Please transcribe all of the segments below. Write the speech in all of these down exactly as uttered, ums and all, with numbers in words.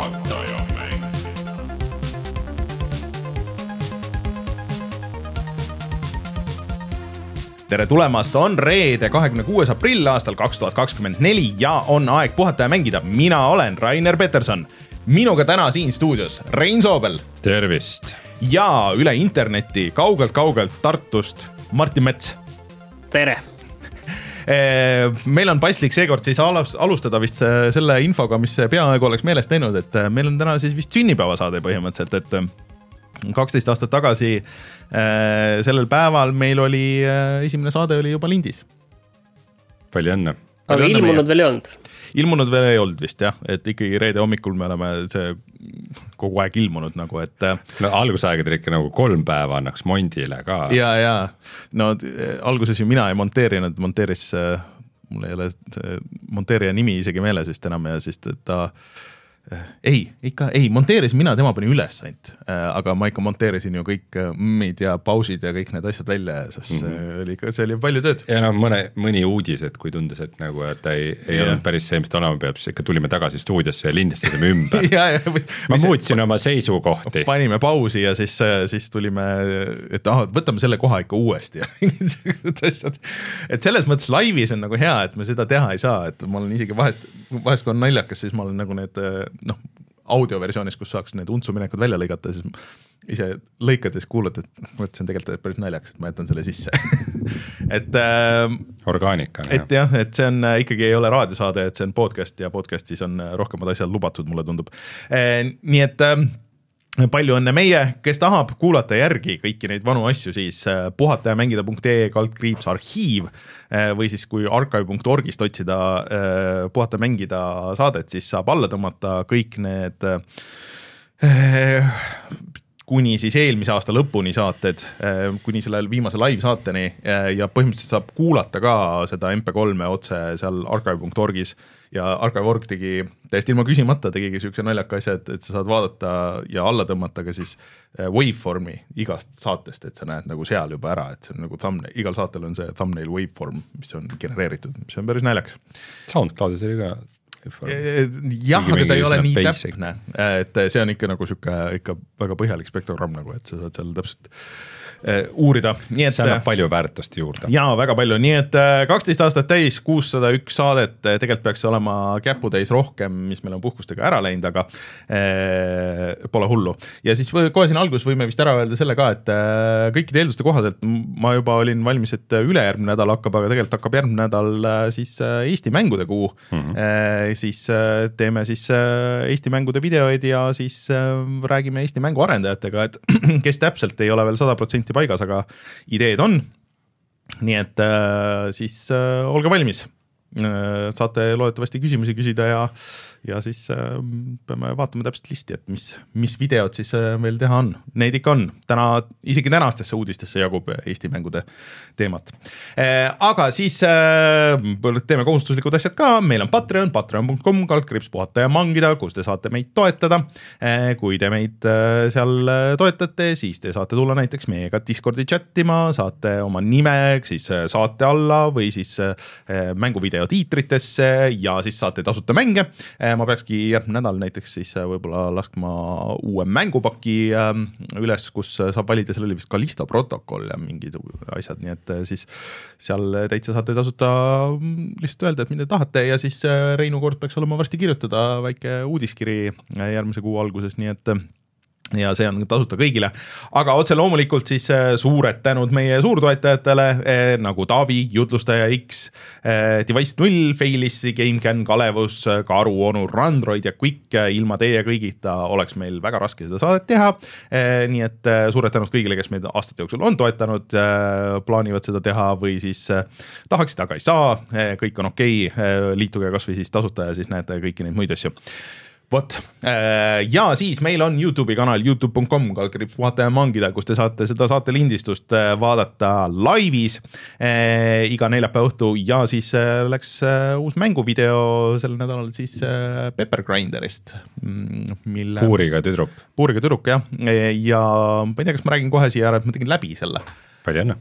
Puhataja mäng. Tere tulemast, on reede kahekümne kuues aprill aastal kaks tuhat kakskümmend neli ja on aeg puhata ja mängida. Mina olen Rainer Peterson. Minuga täna siin stuudios Rein Soobel. Tervist. Ja üle interneti kaugelt-kaugelt Tartust Martin Mets. Tere. Meil on paslik seekord siis alustada vist selle infoga, mis peaaegu oleks meelest läinud, et meil on täna siis vist sünnipäevasaade põhimõtteliselt, et kaksteist aastat tagasi sellel päeval meil oli, esimene saade oli juba lindis. Palju õnne. Aga Palju ilmunud õnne veel ei olnud? Ilmunud veel ei olnud vist jah, et ikkagi reede hommikul me oleme see kogu aeg ilmunud nagu, et no algusaegadel ikka nagu kolm päeva annaks Mondile ka. Ja, ja, no alguses ju mina ei monteerinud, monteeris, mul ei ole monteerija nimi isegi meeles vist enam ja siis ta ei, ikka ei, monteeris mina, tema pani üles ainult, aga ma ikka monteerisin ju kõik mmid ja pausid ja kõik need asjad välja, sest mm -hmm. oli ikka, see oli palju tööd. Ja no mõne, mõni uudis, et kui tundus, et nagu, et ta ei, ei olnud päris see, mis ta olema peab, siis ikka tulime tagasi stuudiosse ja lindistasime ümber. ja, ja, või, ma muutsin oma seisukohti. Panime pausi ja siis, siis tulime, et ah, võtame selle koha ikka uuesti. et selles mõttes laivis on nagu hea, et me seda teha ei saa, et ma olen isegi vahest, vahest kui on naljakas, siis ma olen nagu need noh, audioversioonis, kus saaks need untsuminekud välja lõigata, siis ise lõikades kuulad, et mõtlesin tegelikult päris naljaks, et ma jätan selle sisse. et äh, orgaanika. Et jah, et see on ikkagi ei ole raadiosaade, et see on podcast ja podcastis on rohkemad asjad lubatud, mulle tundub. Äh, nii et äh, palju õnne meie, kes tahab kuulata järgi kõiki neid vanu asju, siis puhata ja mängida punkt ee kaldkriips arhiiv või siis kui archive punkt orgist otsida puhata ja mängida saadet, siis saab alla tõmmata kõik need kuni siis eelmise aasta lõpuni saated, kuni selle viimase live saateni ja põhimõtteliselt saab kuulata ka seda em pe kolme otse seal archive punkt orgis ja archive punkt org tegi täiesti ilma küsimata, tegigi sükse naljaka asja, et, et sa saad vaadata ja alla tõmmata ka siis waveformi igast saatest, et sa näed nagu seal juba ära, et see on nagu thumbnail, igal saatel on see thumbnail waveform, mis on genereeritud, mis on päris naljakas. SoundCloudis oli ka jah, aga ta ei ole nii basic. Täpne, et see on ikka nagu süke, ikka väga põhjalik spektrogramm nagu, et sa saad seal täpselt uh, uurida. Nii et, see annab palju väärtust juurde. Jaa, väga palju, nii et kaksteist aastat täis, kuussada üks saadet, tegelikult peaks olema käputäis rohkem, mis meil on puhkustega ära läinud, aga eh, pole hullu. Ja siis kohe siin algus võime vist ära öelda selle ka, et eh, kõikide eelduste kohaselt ma juba olin valmis, et ülejärgmine nädal hakkab, aga tegelikult hakkab järgmine nädal siis Eesti mängude kuu. Mm -hmm. eh, siis teeme siis Eesti mängude videoid ja siis räägime Eesti mängu arendajatega, et kes täpselt ei ole veel sada protsenti paigas, aga ideed on. Nii et siis olge valmis. Saate loodetavasti küsimusi küsida ja, ja siis peame vaatama täpselt listi, et mis, mis videod siis meil teha on. Neid ikka on. Täna, isegi tänastesse uudistesse jagub Eesti mängude teemat. Aga siis teeme kohustuslikud asjad ka. Meil on Patreon, patreon punkt com, kaldkriips puhata ja mangida, kus te saate meid toetada. Kui te meid seal toetate, siis te saate tulla näiteks meiega Discordi chattima, saate oma nime siis saate alla või siis mänguvideo tiitritesse ja siis saate tasuta mänge. Ma peakski järgmine nädal näiteks siis võib-olla laskma uue mängupaki üles, kus saab valida, seal oli vist Callisto protokoll ja mingid asjad, nii et siis seal täitsa saate tasuta lihtsalt öelda, et mida tahate ja siis Reinu kord peaks olema varsti kirjutada väike uudiskiri järgmise kuu alguses, nii et ja see on tasuta kõigile, aga otse loomulikult siis suured tänud meie suurtoetajatele eh, nagu Taavi, Jutlustaja X, eh, Device null, Failis, GameCAN, Kalevus, Karu, Onu, Randroid ja Quick. Ilma teie kõigita oleks meil väga raske seda saadet teha, eh, nii et suured tänud kõigile, kes meid aastate jooksul on toetanud, eh, plaanivad seda teha või siis eh, tahaksid, aga ei saa, eh, kõik on okei, eh, liituge kas või siis tasuta ja siis näete kõiki neid muid asju. Vot, ja siis meil on YouTube'i kanal youtube punkt com, kaldkriips puhata ja mangida, kus te saate seda saate lindistust vaadata laivis iga neljapäeva õhtu ja siis läks uus mänguvideo sel nädalal siis Pepper Grinderist. Mille... Puuriga tüdruk. Puuriga tüdruk, jah. Ja ma ei tea, kas ma räägin kohe siia ära, et ma tegin läbi selle. Palju enne.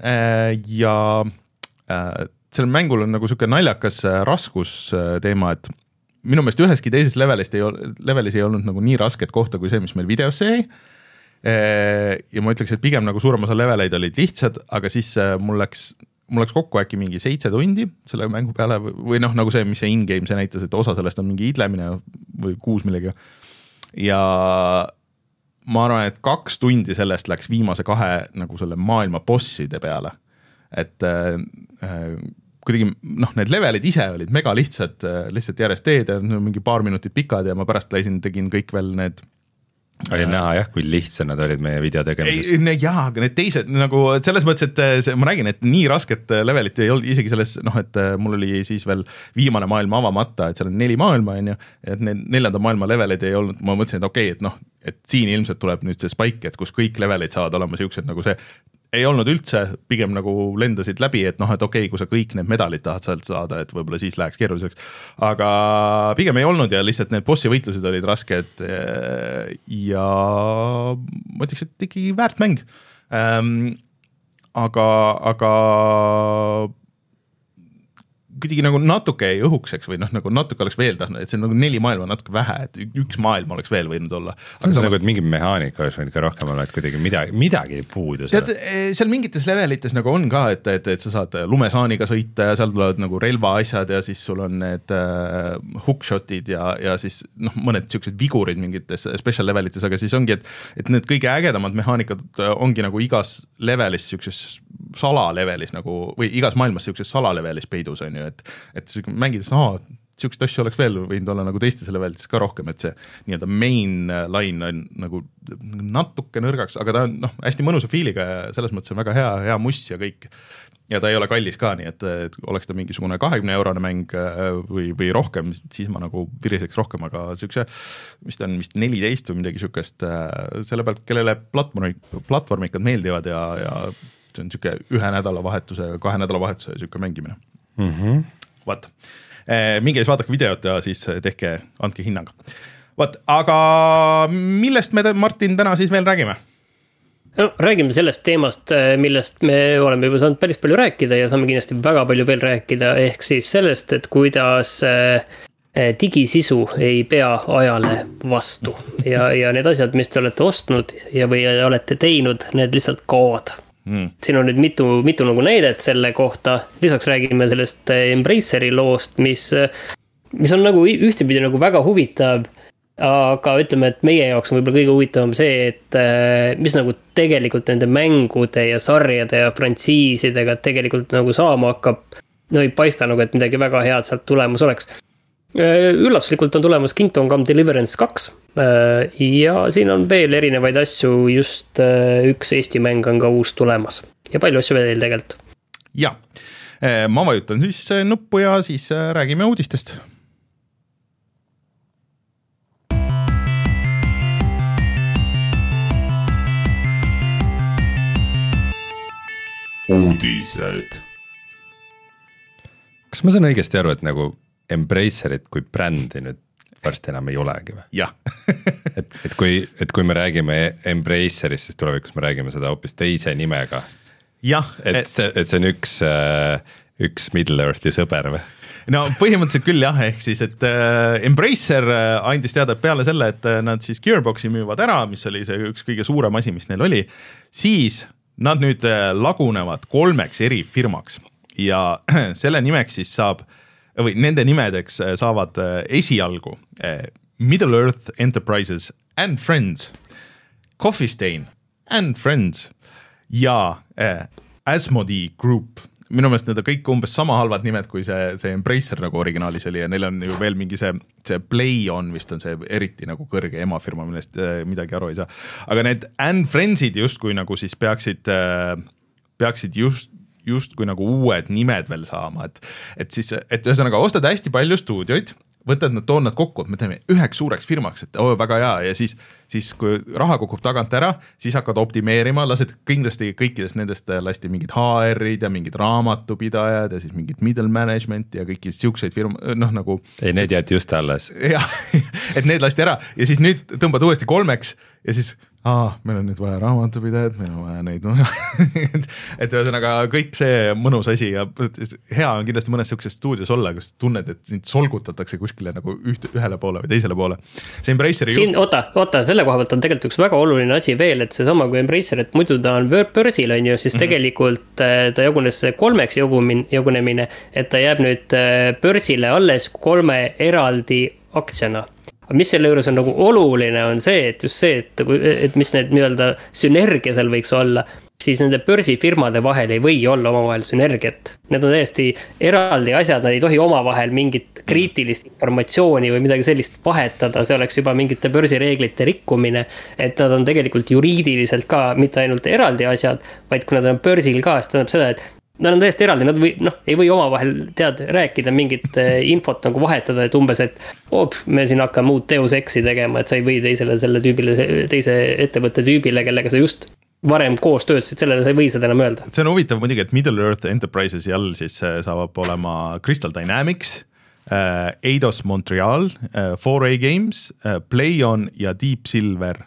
Ja sellel mängul on nagu selline naljakas raskus teema, et minu meelest üheski teises levelist ei, levelis ei olnud nagu nii rasket kohta kui see, mis meil videosse jäi. Ja ma ütleks, et pigem nagu suurem osa leveleid olid lihtsad, aga siis mul läks, mul läks kokku äkki mingi seitse tundi selle mängu peale või noh, nagu see, mis see in-game see näitas, et osa sellest on mingi idlemine või kuus millega. Ja ma arvan, et kaks tundi sellest läks viimase kahe nagu selle maailma bosside peale. Et äh, kuidagi, noh, need levelid ise olid mega lihtsad, lihtsalt järjest teed ja mingi paar minutit pikad ja ma pärast läisin, tegin kõik veel need oli näha jah, kui lihtsad nad olid meie video tegemises. Jaa, aga need teised nagu selles mõttes, et see, ma räägin, et nii rasket levelit ei olnud isegi selles, noh, et mul oli siis veel viimane maailma avamata, et seal on neli maailma, on ju, et need neljanda maailma levelid ei olnud, ma mõtlesin, et okei, okay, et noh, et siin ilmselt tuleb nüüd see spike, et kus kõik levelid saavad olema siuksed nagu see, ei olnud üldse, pigem nagu lendasid läbi, et noh, et okei okay,, kui sa kõik need medalid tahad sealt saada, et võib-olla siis läheks keeruliseks, aga pigem ei olnud ja lihtsalt need bossi võitlused olid rasked ja ma ütleks, et ikkagi väärt mäng. Ähm, aga, aga kuidagi nagu natuke ei õhukseks või noh, nagu natuke oleks veel tahtnud, et see on nagu neli maailma natuke vähe, et üks maailm oleks veel võinud olla. Aga see on nagu, et mingi mehaanika oleks võinud ka rohkem olla, et kuidagi midagi, midagi puudu. Tead, seal mingites levelites nagu on ka, et, et, et sa saad lumesaaniga sõita ja seal tulevad nagu relva asjad ja siis sul on need uh, hookshotid ja, ja siis noh, mõned siuksed vigurid mingites special levelites, aga siis ongi, et, et need kõige ägedamad mehaanikad ongi nagu igas levelis siukses salalevelis nagu, või igas maailmas siukses salalevelis peidus on ju, et, et mängides, aa, siukest asju oleks veel võinud olla nagu teistes levelites ka rohkem, et see nii-öelda main line on nagu natuke nõrgaks, aga ta on noh, hästi mõnusa fiiliga ja selles mõttes on väga hea, hea muss ja kõik. Ja ta ei ole kallis ka, nii et, et oleks ta mingisugune kahekümne eurone mäng või, või rohkem, siis ma nagu viriseks rohkem, aga siukse, mis ta on vist neliteist või midagi siukest, selle pealt, kellele platvormikad meeldivad ja, ja see on siuke ühe nädala vahetuse, kahe nädala vahetuse siuke mängimine. Mm-hmm. Vaat, minge siis vaadake videot ja siis tehke, andke hinnang. Vaat, aga millest me, Martin, täna siis veel räägime? No, räägime sellest teemast, millest me oleme juba saanud päris palju rääkida ja saame kindlasti väga palju veel rääkida, ehk siis sellest, et kuidas digisisu ei pea ajale vastu ja, ja need asjad, mis te olete ostnud ja või olete teinud, need lihtsalt kaovad. Mm. Siin on nüüd mitu, mitu nagu näidet selle kohta, lisaks räägime sellest Embraceri loost, mis, mis on nagu ühtepidi nagu väga huvitav, aga ütleme, et meie jaoks on võib-olla kõige huvitavam see, et mis nagu tegelikult nende mängude ja sarjade ja frantsiisidega tegelikult nagu saama hakkab, no ei paista nagu, et midagi väga head sealt tulemus oleks. Üllatuslikult on tulemas Kingdom Come Deliverance kaks ja siin on veel erinevaid asju, just üks Eesti mäng on ka uus tulemas ja palju asju veel tegelikult. Ja, ma vajutan siis nuppu ja siis räägime uudistest. Uudised. Kas ma saan õigesti aru, et nagu Embracerit kui brändi nüüd varsti enam ei olegi või? Jah. et, et, kui, et kui me räägime Embracerist, siis tulevikus me räägime seda hoopis teise nimega. Jah. Et, et, et see on üks, üks Middle-earthi sõber või? No põhimõtteliselt küll jah, ehk siis, et äh, Embracer andis teada peale selle, et nad siis Gearboxi müüvad ära, mis oli see üks kõige suurem asi, mis neil oli, siis nad nüüd lagunevad kolmeks eri firmaks ja selle nimeks siis saab või nende nimedeks saavad esialgu Middle Earth Enterprises and Friends, Coffee Stain and Friends ja Asmodee Group. Minu meelest need on kõik umbes sama halvad nimed, kui see, see Embracer nagu originaalis oli ja neil on ju veel mingi see, see Play on vist on see eriti nagu kõrge emafirma, millest midagi aru ei saa. Aga need and Friendsid justkui nagu siis peaksid, peaksid just just kui nagu uued nimed veel saama, et, et siis, et ühesõnaga ostad hästi palju stuudioid, võtad nad, toon nad kokku, et me teeme üheks suureks firmaks, et oo, väga hea, ja siis, siis kui raha kukub tagant ära, siis hakkad optimeerima, lased kindlasti kõikidest nendest lasti mingid H R-id ja mingid raamatupidajad ja siis mingid middle management ja kõiki siukseid firma, noh nagu ei, need jäeti just alles. Jah, et need lasti ära ja siis nüüd tõmbad uuesti kolmeks ja siis aa, meil on nüüd vaja raamatupidajat, meil on vaja neid et, et ühesõnaga kõik see mõnus asi ja hea on kindlasti mõnes sellises stuudios olla, kus tunned, et sind solgutatakse kuskile nagu üht, ühele poole või teisele poole. See Embraceri siin, oota, oota, selle koha pealt on tegelikult üks väga oluline asi veel, et see sama kui Embracer, et muidu ta on börsil, on ju, siis mm-hmm. tegelikult ta jagunes kolmeks jagunemine, et ta jääb nüüd börsile alles kolme eraldi aktsiana. Mis selle juures on nagu oluline on see, et just see, et, et mis need nii-öelda sünergia seal võiks olla, siis nende börsifirmade vahel ei või olla omavahel sünergiat. Need on täiesti eraldi asjad, nad ei tohi omavahel mingit kriitilist informatsiooni või midagi sellist vahetada, see oleks juba mingite börsireeglite rikkumine, et nad on tegelikult juriidiliselt ka mitte ainult eraldi asjad, vaid kui nad on börsil ka, siis tähendab seda, et nad on täiesti eraldi, nad või, noh, ei või omavahel tead, rääkida mingit infot nagu vahetada, et umbes, et op, me siin hakkame uut Deus Exi tegema, et sa ei või teisele selle tüübile, teise ettevõtte tüübile, kellega sa just varem koos töötasid, sellele sa ei või seda enam öelda. See on huvitav muidugi, et Middle Earth Enterprisesi all siis saab olema Crystal Dynamics, Eidos Montreal, four A Games, Playon ja Deep Silver,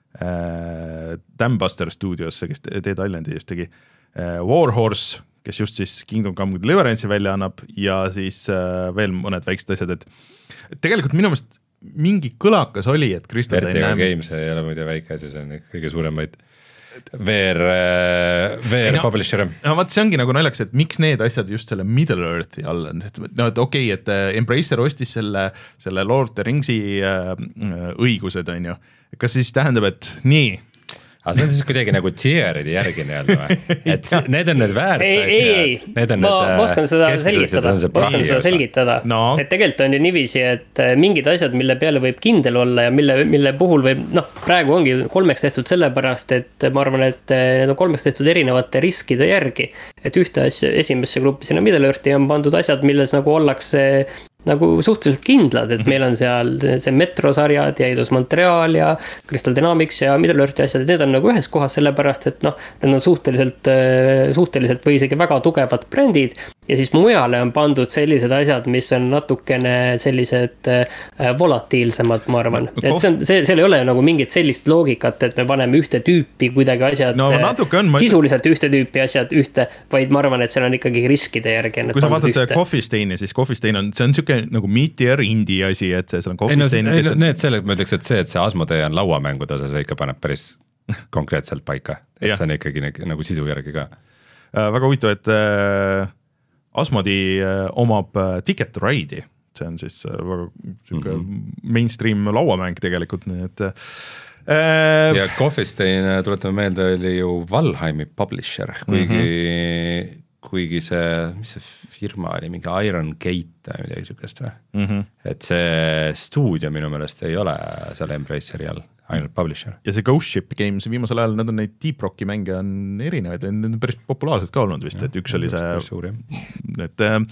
Dambuster Studios, kes Dead Islandi just tegi, Warhorse, kes just siis Kingdom Come Deliverance'i välja annab ja siis äh, veel mõned väiksed asjad, et tegelikult minu meelest mingi kõlakas oli, et Crystal Vertigo Games ei ole muidu väike asi, see on kõige suuremaid V R, V R no, publisher. No vaat see ongi nagu naljakas, et miks need asjad just selle Middle Earthi all on, et, no, et okei, okay, et Embracer ostis selle, selle Lord of the Ringsi äh, õigused, on ju, kas siis tähendab, et nii aga see on siis kuidagi nagu tieride järgi nii-öelda või? Et need on need väärt ei, ei, ei, ma, ma oskan seda selgitada, ma oskan seda selgitada, no. Et tegelikult on ju niiviisi, et mingid asjad, mille peale võib kindel olla ja mille, mille puhul võib, noh, praegu ongi kolmeks tehtud sellepärast, et ma arvan, et need on kolmeks tehtud erinevate riskide järgi, et ühte asja, esimesse gruppi sinna Middle Earthi on pandud asjad, milles nagu ollakse nagu suhteliselt kindlad, et meil on seal see Metro-sarjad ja Eidos Montreal ja Crystal Dynamics ja Middle Earthi asjad, need on nagu ühes kohas sellepärast, et noh, need on suhteliselt, suhteliselt või isegi väga tugevad brändid ja siis mujale on pandud sellised asjad, mis on natukene sellised volatiilsemad, ma arvan. Et see on, see, seal ei ole nagu mingit sellist loogikat, et me paneme ühte tüüpi kuidagi asjad, no, on, sisuliselt ühte tüüpi asjad ühte, vaid ma arvan, et seal on ikkagi riskide järgi. Kui sa vaatad see Coffee Staini, siis Coffee Stain on, see on siuke nagu Meteor indie asi, et see on Coffee Stain. Ei no need selle, ma ütleks, et see, et see Asmodee on lauamängude osa, see ikka paneb päris konkreetselt paika, et ja. See on ikkagi nagu sisu järgi ka. Väga huvitav, et Asmodee omab Ticket to Ride'i, see on siis väga siuke mm-hmm. mainstream lauamäng tegelikult, nii et äh, ja Coffee Stain, tuletame meelde, oli ju Valheimi publisher, kuigi mm-hmm. kuigi see, mis see firma oli, mingi Iron Gate või midagi sükest või mm-hmm. et see stuudio minu meelest ei ole seal Embraceri all, ainult publisher. Ja see Ghost Ship Games viimasel ajal, nad on neid Deep Rocki mänge on erinevaid, need on päris populaarsed ka olnud vist, ja, et üks oli see suur, et äh,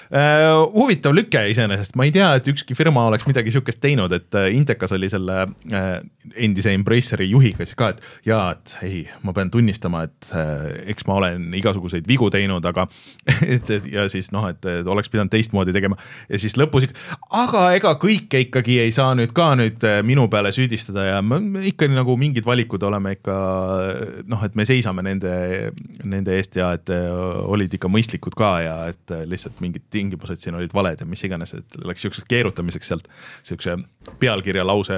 huvitav lüke iseenesest, ma ei tea, et ükski firma oleks midagi sükest teinud, et Intekas oli selle äh, endise Embraceri juhiga siis ka, et jaa, et ei, ma pean tunnistama, et äh, eks ma olen igasuguseid vigu teinud, aga et, ja siis noh, et, et oleks pidanud teistmoodi tegema ja siis lõpus ikka, aga ega kõike ikkagi ei saa nüüd ka nüüd minu peale süüdistada ja me ikka nagu mingid valikud oleme ikka noh, et me seisame nende, nende eest ja et olid ikka mõistlikud ka ja et lihtsalt mingid tingimused siin olid valed ja mis iganes, et läks siukseks keerutamiseks sealt siukse pealkirja lause,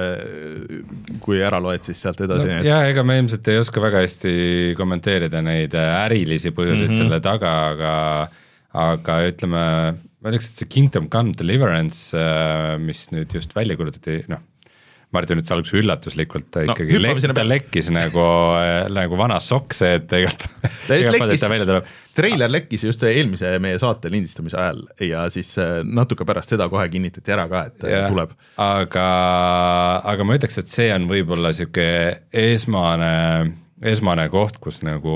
kui ära loed siis sealt edasi no,. Ja ega me ilmselt ei oska väga hästi kommenteerida neid ärilisi põhjuseid mm-hmm. selle taga, aga, aga ütleme, ma ütleks, et see Kingdom Come Deliverance, mis nüüd just välja kuulutati, noh, Martin ütles alguses üllatuslikult, ta no, ikkagi lek, ta lekkis nagu, nagu vana sokk see, et igalt lekkis, ta välja tuleb. Treiler lekkis just eelmise meie saate lindistamise ajal ja siis natuke pärast seda kohe kinnitati ära ka, et ja, tuleb. Aga, aga ma ütleks, et see on võib-olla siuke esmane, esmane koht, kus nagu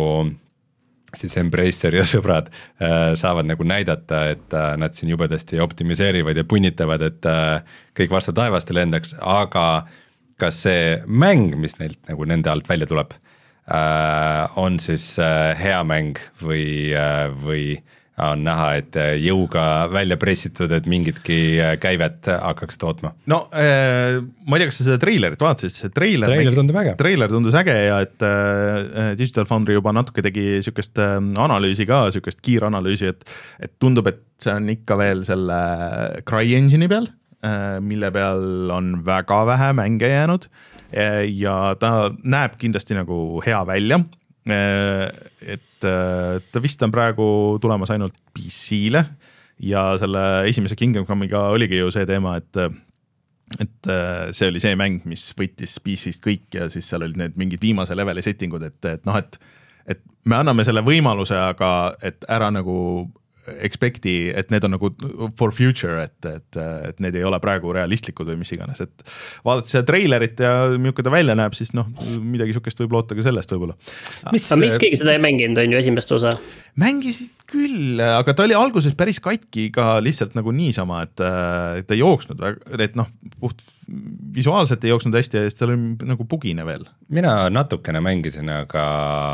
siis Embracer ja sõbrad äh, saavad nagu näidata, et äh, nad siin jubedasti optimiseerivad ja punnitavad, et äh, kõik vastu taevast lendaks, aga kas see mäng, mis neilt nagu nende alt välja tuleb, äh, on siis äh, hea mäng või, äh, või, on näha, et jõuga välja pressitud, et mingitki käivet hakkaks tootma. no äh, ma ei tea, kas sa seda treilerit vaatasid, see treiler, treiler tundub äge. Treiler tundus äge ja et äh, Digital Foundry juba natuke tegi sükest äh, analüüsi ka, sükest kiiranalüüsi, et, et tundub, et see on ikka veel selle CryEngine'i peal, äh, mille peal on väga vähe mänge jäänud äh, ja ta näeb kindlasti nagu hea välja. Et ta vist on praegu tulemas ainult P C-le ja selle esimese Kingdom Come'iga oligi ju see teema, et et see oli see mäng, mis võttis P C-st kõik ja siis seal olid need mingid viimase leveli settingud, et, et noh, et et me anname selle võimaluse, aga et ära nagu expecti, et need on nagu for future, et, et, et need ei ole praegu realistlikud või mis iganes, et vaadates seda treilerit ja milline ta välja näeb, siis noh, midagi sükest võib loota ka sellest võib-olla. Mis, aga miks keegi seda ei mänginud, on ju esimest osa? Mängisid küll, aga ta oli alguses päris katki ka lihtsalt nagu niisama, et, et ta ei jooksnud, et noh, puht visuaalselt ei jooksnud hästi ja siis ta oli nagu bugine veel. Mina natukene mängisin, aga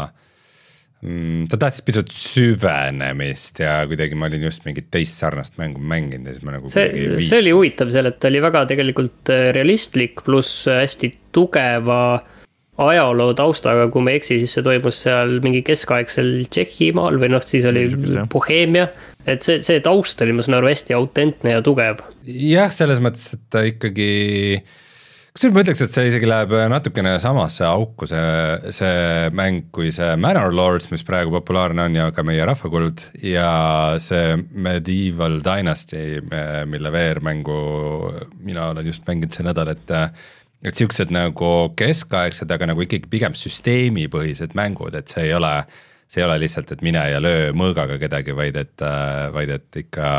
ta tahtis pisut süvenemist ja kuidagi ma olin just mingit teist sarnast mängu mänginud ja siis ma nagu see, see oli huvitav seal, et ta oli väga tegelikult realistlik pluss hästi tugeva ajaloo taustaga, kui ma eksi, siis see toimus seal mingi keskaegsel Tšehhimaal või noh, siis oli Bohemia, et see, see taust oli, ma saan aru, hästi autentne ja tugev. Jah, selles mõttes, et ta ikkagi kas ma ütleks, et see isegi läheb natukene samasse auku see, see mäng kui see Manor Lords, mis praegu populaarne on ja ka meie rahvakuld ja see Medieval Dynasty, mille V R-mängu mina olen just mänginud see nädal, et et siuksed nagu keskaegsed, aga nagu ikkagi pigem süsteemipõhised mängud, et see ei ole, see ei ole lihtsalt, et mine ja löö mõõgaga kedagi, vaid et, vaid et ikka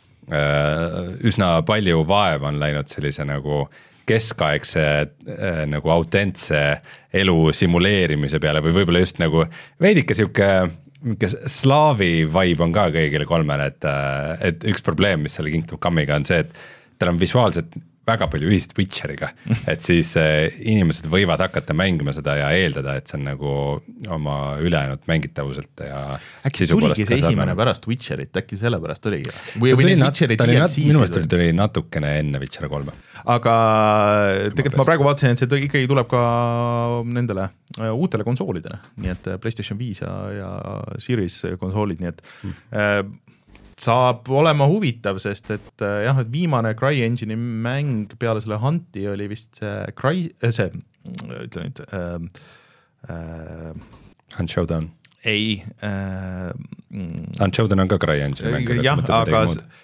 üsna palju vaeva on läinud sellise nagu keskaegse nagu autentse elu simuleerimise peale või võib-olla just nagu veidike siuke slaavi vibe on ka kõigile kolmele, et, et üks probleem, mis selle Kingdom Come'iga on see, et tal on visuaalselt väga palju ühist Witcheriga, et siis inimesed võivad hakata mängima seda ja eeldada, et see on nagu oma ülejäänud mängitavuselt ja äkki tuligi see esimene pärast Witcherit, äkki selle pärast oligi? Või, või need Witcherid ta nat, minu meelest tuli natukene enne Witcher kolme. Aga tegelikult ma praegu vaatasin, et see ikkagi tuleb ka nendele uutele konsoolidele, nii et PlayStation viis ja, ja Series konsoolid, nii et hmm. saab olema huvitav, sest et jah, et viimane CryEngine'i mäng peale selle Hunti oli vist see Cry, see, ütle nüüd äh, äh, Hunt Showdown. Ei äh, Hunt Showdown on ka CryEngine mäng. Jah, aga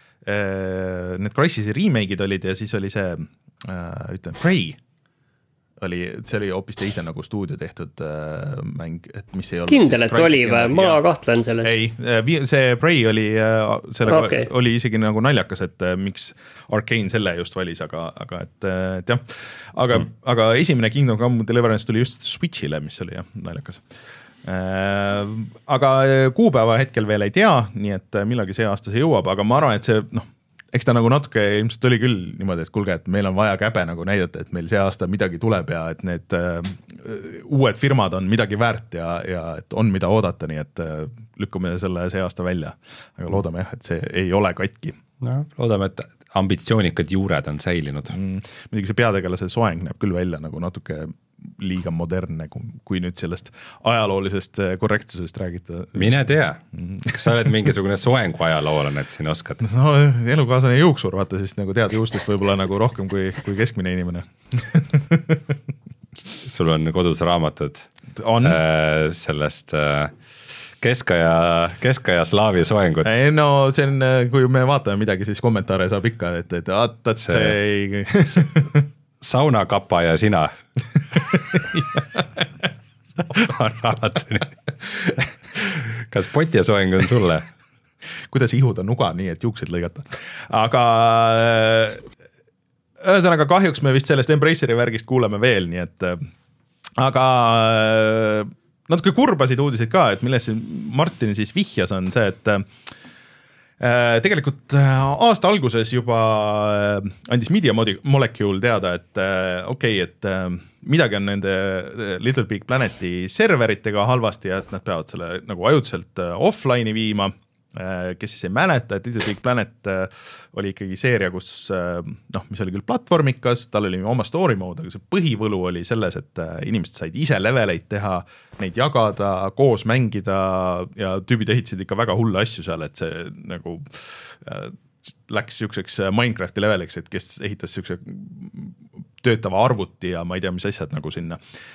äh, need Crysis'i remake'id olid ja siis oli see äh, ütlen, Prey oli, see oli hoopis teise nagu stuudio tehtud äh, mäng, et mis ei olnud kindel, et oli või? Ma ja, kahtlen selles. Ei, see Prey oli äh, sellega okay. Oli isegi nagu naljakas, et äh, miks Arcane selle just valis, aga, aga et, et jah, aga, mm. aga esimene Kingdom Come Deliverance tuli just Switchile, mis oli jah, naljakas. Äh, aga kuupäeva hetkel veel ei tea, nii et millalgi see aasta see jõuab, aga ma arvan, et see noh, eks ta nagu natuke ilmselt oli küll niimoodi, et kulge, et meil on vaja käbe nagu näidata, et meil see aasta midagi tuleb ja et need uh, uued firmad on midagi väärt ja, ja et on mida oodata, nii et uh, lükkame selle see aasta välja. Aga loodame jah, et see ei ole katki. No, loodame, et ambitsioonikad juured on säilinud. Mm, muidugi see peategelase soeng näeb küll välja nagu natuke liiga modernne, kui nüüd sellest ajaloolisest korrektsusest räägita. Mine tea, kas sa oled mingisugune soengu ajaloolane, et siin oskad? No elukaasane juuksur, vaata siis nagu tead juustust võib-olla nagu rohkem kui, kui keskmine inimene. Sul on kodus raamatud on? Äh, sellest äh, keskaja, keskaja slaavi soengut. Ei, no see on, kui me vaatame midagi, siis kommentaare saab ikka, et, et at, at see ei... saunakapa ja sina on raamatuni. Kas potjasoeng on sulle? Kuidas ihuda nuga nii, et juukseid lõigata. Aga ühesõnaga kahjuks me vist sellest Embraceri värgist kuuleme veel, nii et aga natuke kurbasid uudiseid ka, et millest Martin siis vihjas on see, et tegelikult aasta alguses juba andis Media Molecule teada, et okei, okay, et midagi on nende Little Big Planeti serveritega halvasti ja et nad peavad selle nagu ajutiselt offline'i viima kes siis ei mäleta, et Little Big Planet oli ikkagi seeria, kus noh, mis oli küll platvormikas, tal oli oma story mode, aga see põhivõlu oli selles, et inimesed said ise leveleid teha, neid jagada, koos mängida ja tüübid ehitasid ikka väga hulle asju seal, et see nagu läks siukseks Minecrafti leveliks, et kes ehitas siukse töötava arvuti ja ma ei tea, mis asjad nagu sinna.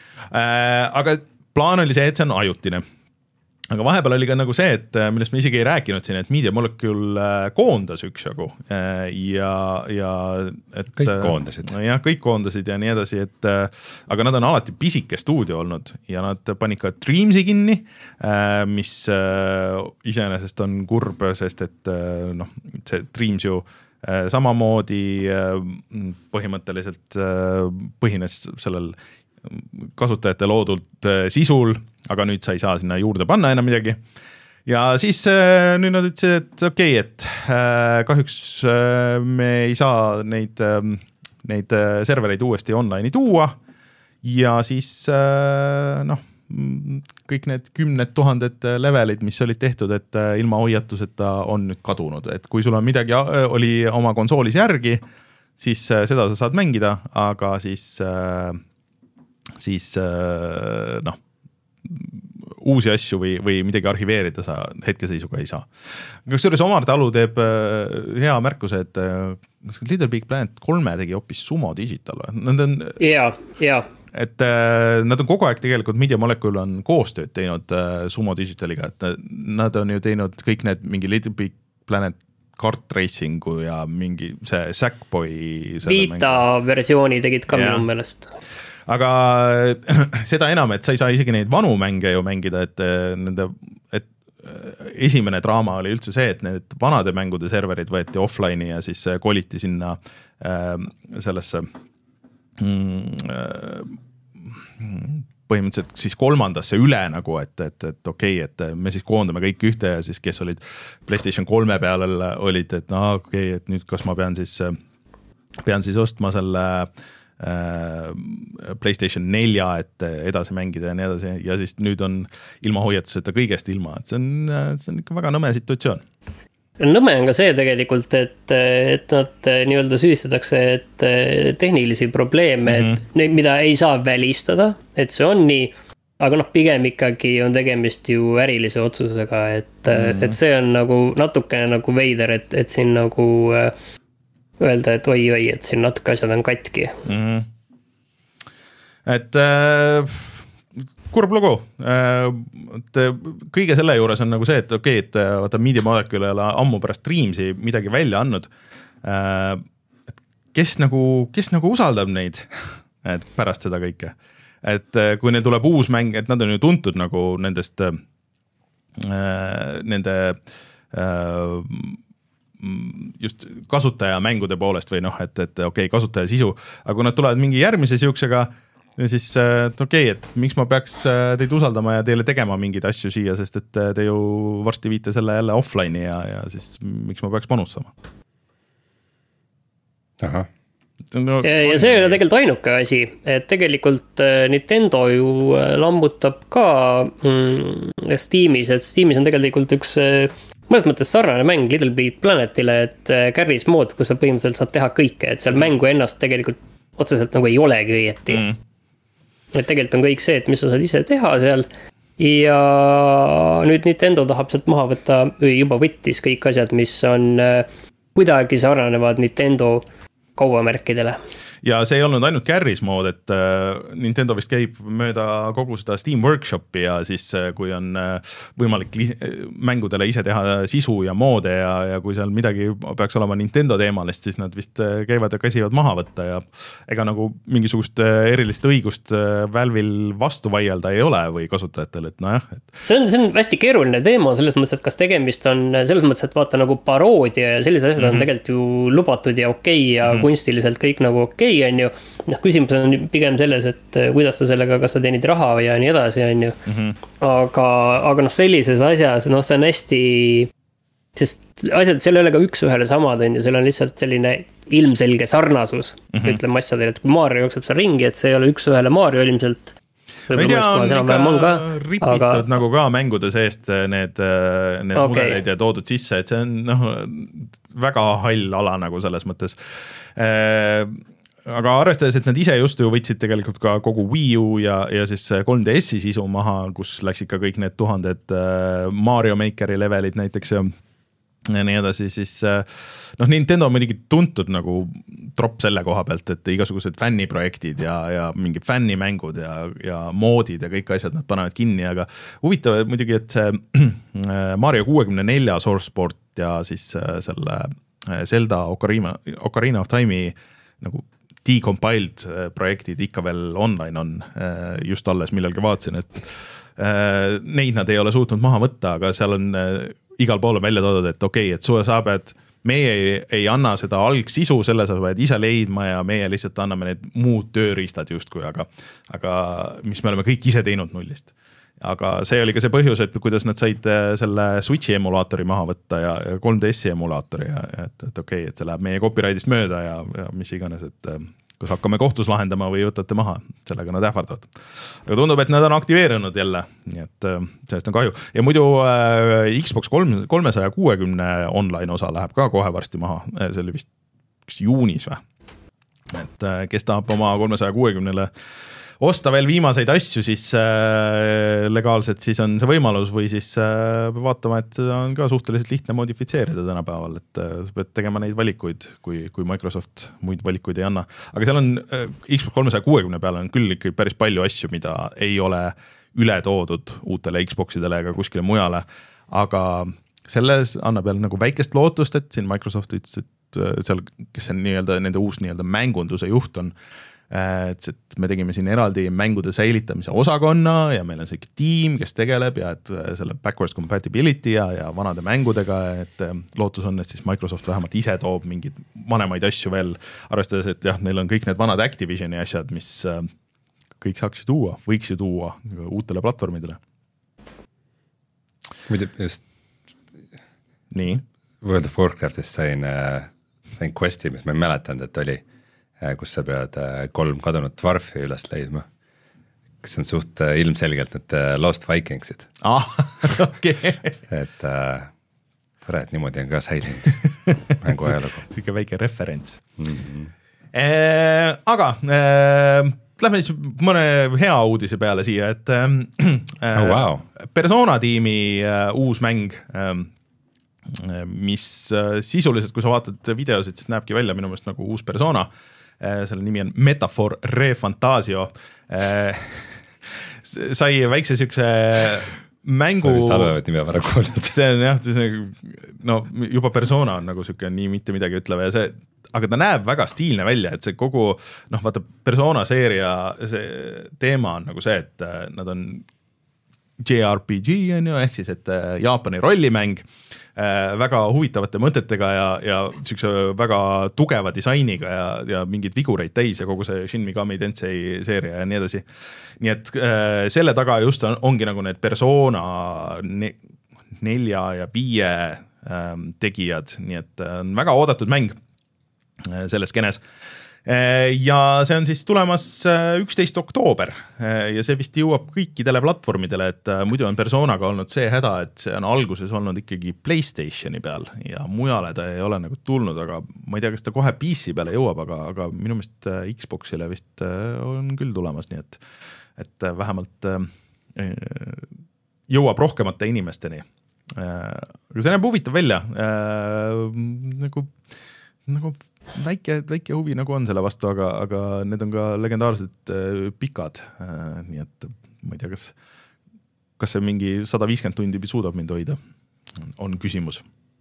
Aga plaan oli see, et see on ajutine. Aga vahepeal oli ka nagu see, et millest me isegi ei rääkinud siin, et Media Molecule koondas üksjagu ja, ja et, kõik koondasid. Jah, kõik koondasid ja nii edasi, et aga nad on alati pisike stuudio olnud ja nad panid ka Dreamsi kinni, mis iseenesest on kurb, sest et noh, see Dreams ju samamoodi põhimõtteliselt põhines sellel kasutajate loodult sisul, aga nüüd sa ei saa sinna juurde panna enam midagi. Ja siis nüüd nad ütlesid, et okei, okay, et kahjuks me ei saa neid, neid servereid uuesti online'i tuua ja siis noh, kõik need kümned tuhanded levelid, mis olid tehtud, et ilma hoiatuseta on nüüd kadunud, et kui sul on midagi oli oma konsoolis järgi, siis seda sa saad mängida, aga siis siis noh, uusi asju või, või midagi arhiveerida sa hetkeseisuga ei saa. Kusjuures Omar Talu teeb hea märkuse, et Little Big Planet kolme tegi hoopis Sumo Digital. Nad on, ja, ja. Et nad on kogu aeg tegelikult Media Molecule on koostööd teinud Sumo Digitaliga, et nad on ju teinud kõik need mingi Little Big Planet kart racingu ja mingi see Sackboy Vita versiooni tegid ka minu meelest. Aga seda enam, et sa ei saa isegi neid vanu mänge ju mängida, et, nende, et esimene draama oli üldse see, et need vanade mängude serverid võeti offline'i ja siis koliti sinna äh, sellesse äh, põhimõtteliselt siis kolmandasse üle nagu, et, et, et okei, okay, et me siis koondame kõik ühte ja siis kes olid PlayStation kolme peal olid, et no okei okay,, et nüüd kas ma pean siis, pean siis ostma selle PlayStation nelja, et edasi mängida ja nii edasi ja siis nüüd on ilma hoiatuseta kõigest ilma, et see on, see on ikka väga nõme situatsioon. Nõme on ka see tegelikult, et, et nad nii-öelda süüstatakse, et tehnilisi probleeme, mm-hmm. et mida ei saa välistada, et see on nii, aga noh, pigem ikkagi on tegemist ju ärilise otsusega, et, mm-hmm. et see on nagu natukene nagu veider, et, et siin nagu öelda, et oi-oi, et siin natuke asjad on katki. Mm-hmm. Et äh, kurb lugu. Äh, et kõige selle juures on nagu see, et okei, okay, et vaata Media Molecule ammu pärast Dreamsi midagi välja andnud. Äh, et kes nagu, kes nagu usaldab neid et pärast seda kõike. Et kui neil tuleb uus mäng, et nad on ju tuntud nagu nendest äh, nende äh, just kasutaja mängude poolest või noh, et, et okei, okay, kasutaja sisu, aga kui nad tulevad mingi järgmise siuksega, siis et okei, okay, et miks ma peaks teid usaldama ja teile tegema mingeid asju siia, sest et te ju varsti viite selle jälle offline'i ja, ja siis miks ma peaks panustama? Ahah. No, ja, ja see ei ole tegelikult ainuke asi, et tegelikult Nintendo ju lambutab ka mm, Steamis, et Steamis on tegelikult üks mõnes mõttes sarnane mäng Little Big Planetile, et Garry's Mode, kus sa põhimõtteliselt saad teha kõike, et seal mängu ennast tegelikult otseselt nagu ei olegi õieti. Mm. Et tegelikult on kõik see, et mis sa saad ise teha seal ja nüüd Nintendo tahab sealt maha võtta, juba võttis kõik asjad, mis on kuidagi sarnanevad Nintendo kaubamärkidele. Ja see ei olnud ainult Garry's Mode, et Nintendo vist käib mööda kogu seda Steam Workshopi ja siis kui on võimalik li- mängudele ise teha sisu ja moode ja, ja kui seal midagi peaks olema Nintendo teemalist, siis nad vist käivad ja käsivad maha võtta ja ega nagu mingisugust erilist õigust Valve'il vastu vaielda ei ole või kasutajatel, et nojah. Et... See, on, see on hästi keeruline teema selles mõttes, et kas tegemist on selles mõttes, et vaata nagu paroodia ja sellised asjad mm-hmm. on tegelikult ju lubatud ja okei okay ja mm-hmm. kunstiliselt kõik nagu okei okay, on ju. Noh, küsimus on pigem selles, et kuidas sa sellega, kas sa teenid raha ja nii edasi, on ju. Mm-hmm. Aga, aga noh, sellises asjas, noh, see on hästi, sest asjad, seal ei ole ka üks ühele samad, on ju, seal on lihtsalt selline ilmselge sarnasus, mm-hmm. ütleme asjadele, et kui Mario jookseb seal ringi, et see ei ole üks ühele Mario ilmselt. ma ei tea, on ikka ripitud aga... nagu ka mängude seest need, need okay. mudelid ja toodud sisse, et see on noh, väga hall ala nagu selles mõttes. Aga arvestades, et nad ise just ju võtsid tegelikult ka kogu Wii U ja, ja siis kolm D S-i sisu maha, kus läks ikka kõik need tuhanded Mario Makeri levelid näiteks ja ja nii edasi, siis noh, Nintendo on muidugi tuntud nagu tropp selle koha pealt, et igasugused fänniprojektid ja, ja mingid fännimängud ja, ja moodid ja kõik asjad nad panevad kinni, aga huvitav muidugi, et see Mario kuuekümne nelja Source Port ja siis selle Zelda Ocarina, Ocarina of Time'i nagu decompiled projektid ikka veel online on, just alles millalgi vaatasin, et neid nad ei ole suutnud maha võtta, aga seal on igal pool on välja toodud, et okei, okay, et sulle saab, et meie ei, ei anna seda algsisu, selle sa pead ise leidma ja meie lihtsalt anname need muud tööriistad justkui, aga, aga mis me oleme kõik ise teinud nullist. Aga see oli ka see põhjus, et kuidas nad said selle Switchi emulaatori maha võtta ja kolm D S-i emulaatori ja et, et okei, okay, et see läheb meie copyright'ist mööda ja, ja mis iganes, et kus hakkame kohtus lahendama või võtate maha, sellega nad ähvardavad. Aga tundub, et nad on aktiveerinud jälle, nii et sellest on kahju. Ja muidu äh, Xbox kolmesaja kuuekümne online osa läheb ka kohe varsti maha, see oli vist juunis või. Et äh, kes tahab oma kolmesaja kuuekümnele osta veel viimaseid asju, siis äh, legaalselt siis on see võimalus või siis äh, vaatama, et seda on ka suhteliselt lihtne modifitseerida tänapäeval, et äh, sa pead tegema neid valikuid, kui, kui Microsoft muid valikuid ei anna. Aga seal on äh, Xbox kolmesaja kuuekümne peale on küll ikka päris palju asju, mida ei ole üle toodud uutele Xboxidele ega kuskile mujale, aga selles annab jälle nagu väikest lootust, et siin Microsoft ütles, et seal, kes on nii-öelda nende uus nii-öelda mängunduse juht on, et me tegime siin eraldi mängude säilitamise osakonna ja meil on see tiim, kes tegeleb ja et selle backwards compatibility ja, ja vanade mängudega, et lootus on, et siis Microsoft vähemalt ise toob mingeid vanemaid asju veel, arvestades, et jah, neil on kõik need vanad Activisioni asjad, mis kõik saaks ju tuua, võiks ju tuua uutele platvormidele. Muidu just nii? World of Warcraftist sain, sain questi, mis ma ei mäletanud, et oli kus sa pead kolm kadunud dwarfi üles leidma, kes on suht ilmselgelt need Lost Vikingsid. Ah, okei. Okay. Et äh, tore, et niimoodi on ka säilinud mängu ajalugu. Siuke väike referents. Mm-hmm. Eh, aga eh, lähme siis mõne hea uudise peale siia, et eh, oh, wow. Persona tiimi eh, uus mäng, eh, mis eh, sisuliselt, kui sa vaatad videosid, siis näebki välja minu meelest nagu uus Persona. Selle nimi on Metaphor Refantasio. Sai väikse siukse mängu... see on jah, see on, no juba Persona on nagu siuke nii mitte midagi ütleva ja see, aga ta näeb väga stiilne välja, et see kogu, noh vaata Persona seeria see teema on nagu see, et nad on J R P G on ju, ehk siis, et Jaapani rollimäng, väga huvitavate mõtetega ja, ja siukse väga tugeva disainiga ja, ja mingid vigureid täis ja kogu see Shin Megami Tensei seeria ja nii edasi. Nii et äh, selle taga just on, ongi nagu need Persona ne, nelja ja viie äh, tegijad, nii et on väga oodatud mäng äh, selles skenes. Ja see on siis tulemas üksteist oktoober ja see vist jõuab kõikidele platvormidele, et muidu on Personaga olnud see häda, et see on alguses olnud ikkagi PlayStationi peal ja mujale ta ei ole nagu tulnud, aga ma ei tea, kas ta kohe P C peale jõuab, aga, aga minu meelest Xboxile vist on küll tulemas, nii et, et vähemalt jõuab rohkemate inimesteni. Aga see näeb huvitav välja, nagu, nagu väike, väike huvi nagu on selle vastu, aga, aga need on ka legendaarsed äh, pikad, äh, nii et ma ei tea, kas, kas see mingi sada viiskümmend tundi suudab mind hoida, on küsimus.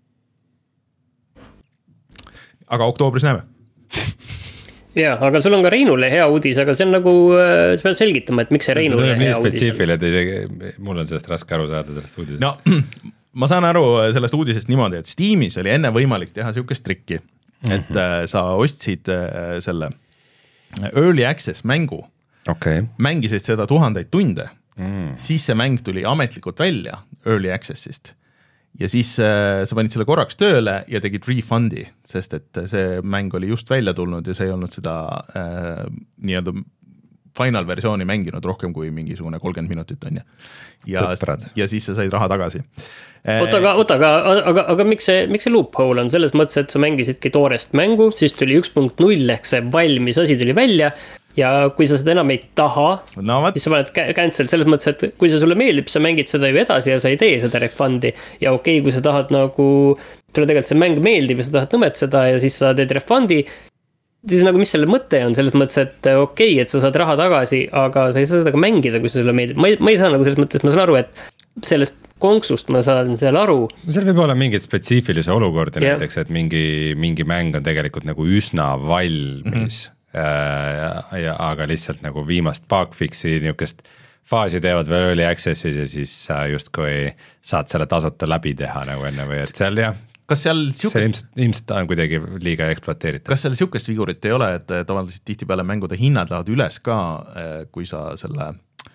Aga oktoobris näeme. Jaa, aga sul on ka Reinule hea uudis, aga see on nagu, sa pead selgitama, et miks see Reinule hea uudis on. Spetsiifil, et isegi, mul on sellest raske aru saada sellest uudisest. No, ma saan aru sellest uudisest niimoodi, et Steamis oli enne võimalik teha siukest trikki, et mm-hmm. sa ostsid selle early access mängu, okay. mängisid seda tuhandeid tunde, mm. siis see mäng tuli ametlikult välja early accessist ja siis sa panid selle korraks tööle ja tegid refundi, sest et see mäng oli just välja tulnud ja see ei olnud seda äh, nii-öelda final versiooni mänginud rohkem kui mingisugune kolmkümmend minutit on ju. Ja, ja siis sa said raha tagasi. Oota, aga, oota, aga, aga, aga miks see, miks see loophole on selles mõttes, et sa mängisidki toorest mängu, siis tuli üks punkt null ehk see valmis asi tuli välja ja kui sa seda enam ei taha, no, siis sa paned cancel selles mõttes, et kui see sulle meeldib, sa mängid seda ju edasi ja sa ei tee seda refundi ja okei, okay, kui sa tahad nagu, tule tegelikult see mäng meeldib ja sa tahad nõmetseda ja siis sa teed refundi, siis nagu mis selle mõte on selles mõttes, et okei, okay, et sa saad raha tagasi, aga sa ei saa seda ka mängida, kui see sulle meeldib. Ma ei, ma ei saa nagu selles mõttes, ma saan aru, et sellest konksust ma saan seal aru. Seal võib olla mingid spetsiifilise olukordi yeah. näiteks, et mingi, mingi mäng on tegelikult nagu üsna valmis mm-hmm. äh, ja, aga lihtsalt nagu viimast bugfixi niukest faasi teevad veel early access'is ja siis sa justkui saad selle tasuta läbi teha nagu enne või et seal jah. Kas seal siukest... see ilmselt, ilmselt on kuidagi liiga ekspluateeritud. Kas seal siukest vigurit ei ole, et tavaliselt tihtipeale mängude hinnad lähevad üles ka, kui sa selle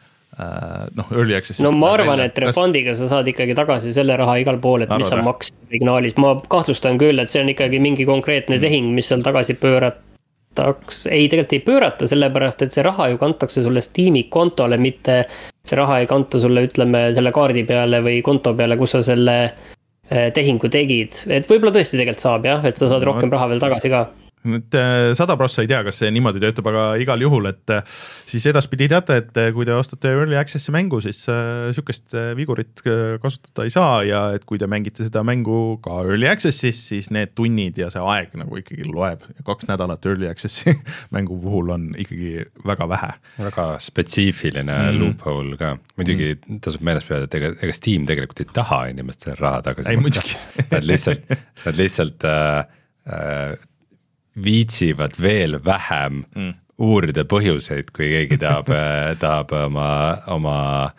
noh, early access. No ma arvan, et refundiga sa saad ikkagi tagasi selle raha igal pool, et mis sa maksid originaalis. Ma kahtlustan küll, et see on ikkagi mingi konkreetne tehing, mis seal tagasi pöörataks. Ei, tegelikult ei pöörata, sellepärast, et see raha ju kantakse sulle Steam'i kontole, mitte see raha ei kanta sulle, ütleme, selle kaardi peale või konto peale, kus sa selle tehingu tegid. Et võib-olla tõesti tegelikult saab, jah, et sa saad rohkem raha veel tagasi ka. Nüüd sada prossa ei tea, kas see niimoodi töötab, aga igal juhul, et siis edaspidi teate, et kui te ostate early access'i mängu, siis sükest vigurit kasutada ei saa ja et kui te mängite seda mängu ka early access'is, siis need tunnid ja see aeg nagu ikkagi loeb. Kaks nädalat early access'i mängu puhul on ikkagi väga vähe. Väga spetsiifiline mm. loophole ka. Muidugi mm. tasub meeles peada, et ega, ega Steam tegelikult ei taha inimestel raha tagasi. Ei, muidugi. Nad lihtsalt, nad lihtsalt äh, äh, viitsivad veel vähem mm. uurida põhjuseid, kui keegi tahab, tahab oma, oma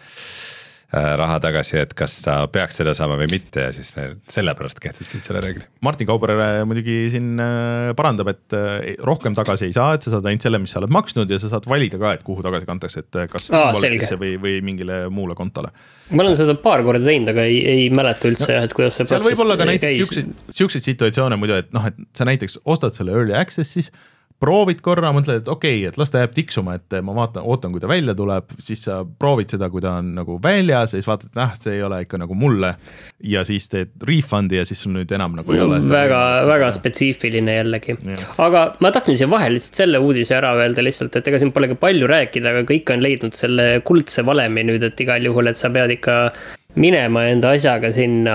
raha tagasi, et kas ta peaks seda saama või mitte ja siis sellepärast kehtestasid selle reegli. Martin Kauber muidugi siin parandab, et rohkem tagasi ei saa, et sa saad ainult selle, mis sa oled maksnud ja sa saad valida ka, et kuhu tagasi kantakse, et kas Aa, või, või mingile muule kontole. Ma olen seda paar korda teinud, aga ei, ei mäleta üldse, no, et kuidas see seal võib olla ka näiteks siukseid, siukseid situatsioone muidu, et noh, et sa näiteks ostad selle early access'is, proovid korra, mõtled, et okei, okay, et las ta jääb tiksuma, et ma vaatan, ootan, kui ta välja tuleb, siis sa proovid seda, kui ta on nagu väljas ja siis vaatad, et nah, see ei ole ikka nagu mulle ja siis teed refundi ja siis sul nüüd enam nagu ei ole. Väga, väga spetsiifiline jällegi. Ja. Aga ma tahtsin siin vahel lihtsalt selle uudise ära öelda lihtsalt, et ega siin polegi palju rääkida, aga kõik on leidnud selle kuldse valemi nüüd, et igal juhul, et sa pead ikka minema enda asjaga sinna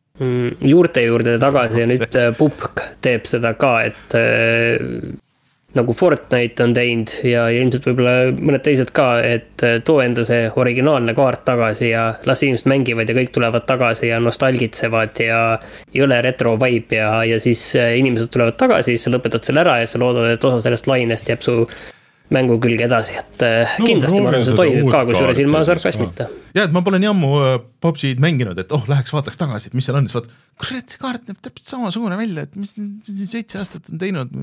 juurte juurde tagasi ja nüüd Pupk teeb seda ka, et nagu Fortnite on teinud ja ilmselt võib-olla mõned teised ka, et too enda see originaalne kaart tagasi ja las inimesed mängivad ja kõik tulevad tagasi ja nostalgitsevad ja jõle retro vibe ja, ja siis inimesed tulevad tagasi, siis sa lõpetad selle ära ja sa loodad, et osa sellest lainest jääb su mängu külge edasi, et no, kindlasti ma arvan, see toimib ka, kui suures ilma sarkasmita. Ja, et ma pole nii ammu P U B G-d mänginud, et oh, läheks vaataks tagasi, et mis seal on, siis vaat, kurat, kaart näeb täpselt samasugune välja, et mis seitse aastat on teinud,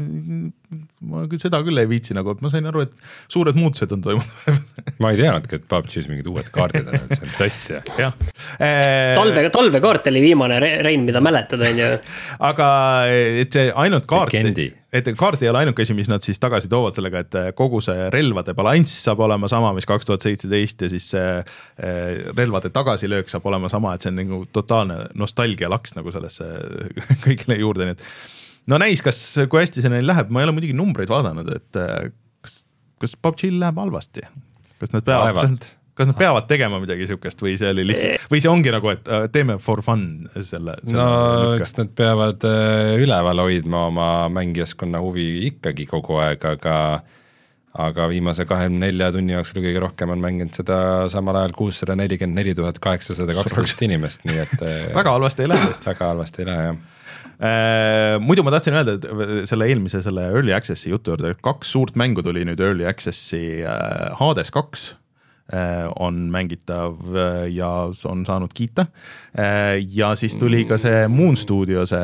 ma seda küll ei viitsi nagu, et ma sain aru, et suured muutused on toimunud. Ma ei teadnudki, et P U B G-s mingid uued kaardid on, see on sassi. Talve, talvekaart oli viimane Rein, mida mäletad, on ju. Aga et see ainult kaart, et kaart ei ole ainuke asi, mis nad siis tagasi toovad sellega, et kogu see relvade balanss saab olema sama, mis kaks tuhat seitseteist ja siis relvade tagasilöök saab olema sama, et see on nagu totaalne nostalgia laks nagu sellesse kõigile juurde, nii et no näis, kas, kui hästi see neil läheb, ma ei ole muidugi numbreid vaadanud, et kas, kas P U B G-l läheb halvasti, kas nad peavad, kas nad, kas nad peavad tegema midagi siukest või see oli lihtsalt, või see ongi nagu, et teeme for fun selle, selle no, eks nad peavad üleval hoidma oma mängijaskonna huvi ikkagi kogu aeg, aga aga viimase kahekümne nelja tunni jooksul kõige rohkem on mänginud seda samal ajal kuussada nelikümmend neli tuhat kaheksasada kaksteist inimest, nii et väga halvasti ei lähe. väga halvasti ei lähe, jah. Muidu ma tahtsin öelda, et selle eelmise selle Early Access'i jutu juurde, kaks suurt mängu tuli nüüd Early Access'i, Hades kaks on mängitav ja on saanud kiita ja siis tuli ka see Moon Studio see,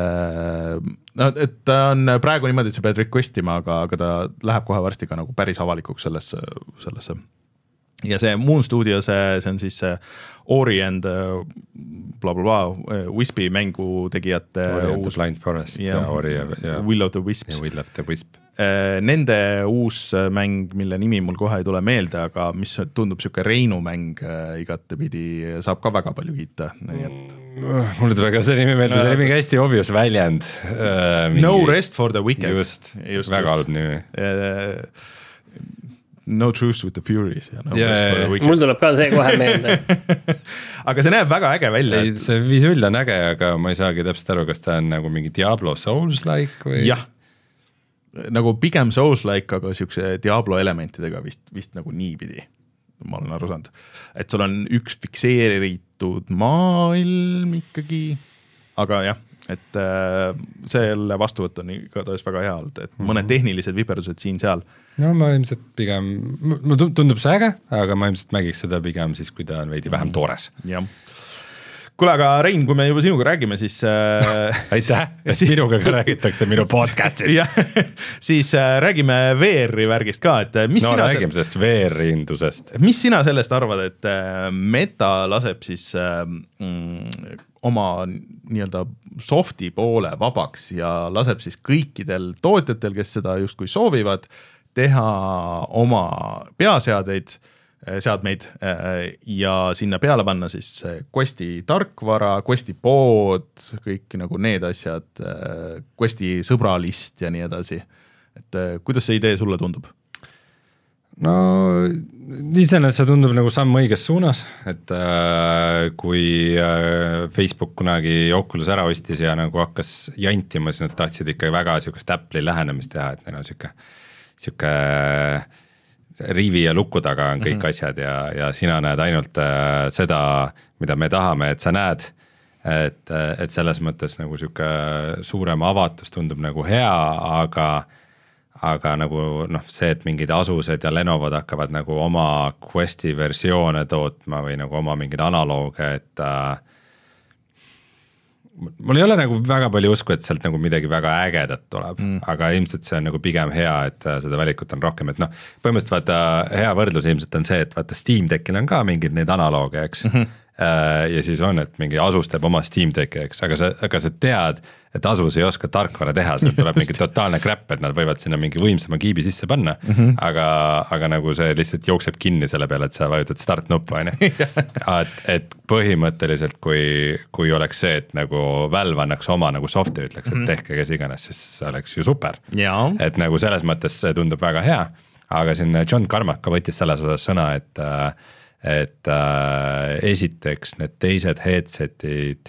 no, et ta on praegu niimoodi, et sa pead requestima, aga, aga ta läheb kohe varsti ka nagu päris avalikuks sellesse, sellesse. Ja see Moon Studio, see, see on siis see Ori and bla bla bla Wispy mängu tegijate Ori and the Blind Forest ja, ja Ori ja, ja Will of the Wisps ja Will of the Wisp nende uus mäng, mille nimi mul kohe ei tule meelde, aga mis tundub siuke Reinu mäng igatepidi, saab ka väga palju kiita, nii et mul ei tule ka see nimi meelde, see oli mingi hästi obvious väljend äh, mingi... No Rest for the Wicked. Just, just väga halb nimi uh, No Truce with the Furies ja no yeah, Rest for the Wicked. Mul tuleb ka see kohe meelde. Aga see näeb väga äge välja. Ei, see visull on äge, aga ma ei saagi täpselt aru, kas ta on nagu mingi Diablo Souls-like või? Jah, nagu pigem Souls-like, aga siukse Diablo elementidega vist, vist nagu niipidi. Ma olen aru saanud, et sul on üks fikseeritud maailm ikkagi, aga jah, et äh, selle vastuvõtt on igatahes väga hea olnud, et mõned tehnilised viperdused siin-seal. No ma ilmselt pigem, mulle tundub see äge, aga ma ilmselt mängiks seda pigem siis, kui ta on veidi vähem toores. Jah. Kuule, aga Rein, kui me juba sinuga räägime, siis äh, aitäh, et minuga ka räägitakse minu podcastis. jah, siis äh, räägime V R-i värgist ka, et mis no sina räägime sellest V R-indusest. Mis sina sellest arvad, et äh, Meta laseb siis äh, mm, oma nii-öelda softi poole vabaks ja laseb siis kõikidel tootjatel, kes seda justkui soovivad, teha oma peaseadeid, seadmeid ja sinna peale panna siis Questi tarkvara, Questi pood, kõik nagu need asjad, Questi sõbralist ja nii edasi. Et kuidas see idee sulle tundub? No iseenesest see tundub nagu samm õiges suunas, et äh, kui äh, Facebook kunagi Oculus ära ostis ja nagu hakkas jantima, siis nad tahtsid ikka väga siukest Apple'i lähenemist teha, et neil on siuke, siuke riivi ja luku taga on kõik mm-hmm. asjad ja, ja sina näed ainult äh, seda, mida me tahame, et sa näed, et, et selles mõttes nagu siuke suurem avatus tundub nagu hea, aga aga nagu noh, see, et mingid Asused ja Lenovod hakkavad nagu oma Questi versioone tootma või nagu oma mingid analooge, et äh, mul ei ole nagu väga palju usku, et sealt nagu midagi väga ägedat tuleb, mm. aga ilmselt see on nagu pigem hea, et seda valikut on rohkem, et noh, põhimõtteliselt vaata hea võrdlus ilmselt on see, et vaata Steam Deckil on ka mingid neid analooge, eks, mm-hmm. ja siis on, et mingi Asus teeb oma Steam Decki, eks, aga sa, aga sa tead, et Asus ei oska tarkvara teha, sealt tuleb mingi totaalne crap, et nad võivad sinna mingi võimsama kiibi sisse panna, mm-hmm. aga, aga nagu see lihtsalt jookseb kinni selle peale, et sa vajutad start nuppu, on ju. et, et põhimõtteliselt, kui, kui oleks see, et nagu Valve annaks oma nagu softi, ütleks, et tehke kes iganes, siis see oleks ju super. Et nagu selles mõttes see tundub väga hea, aga siin John Carmack ka võttis selles osas sõna, et et äh, esiteks need teised headsetid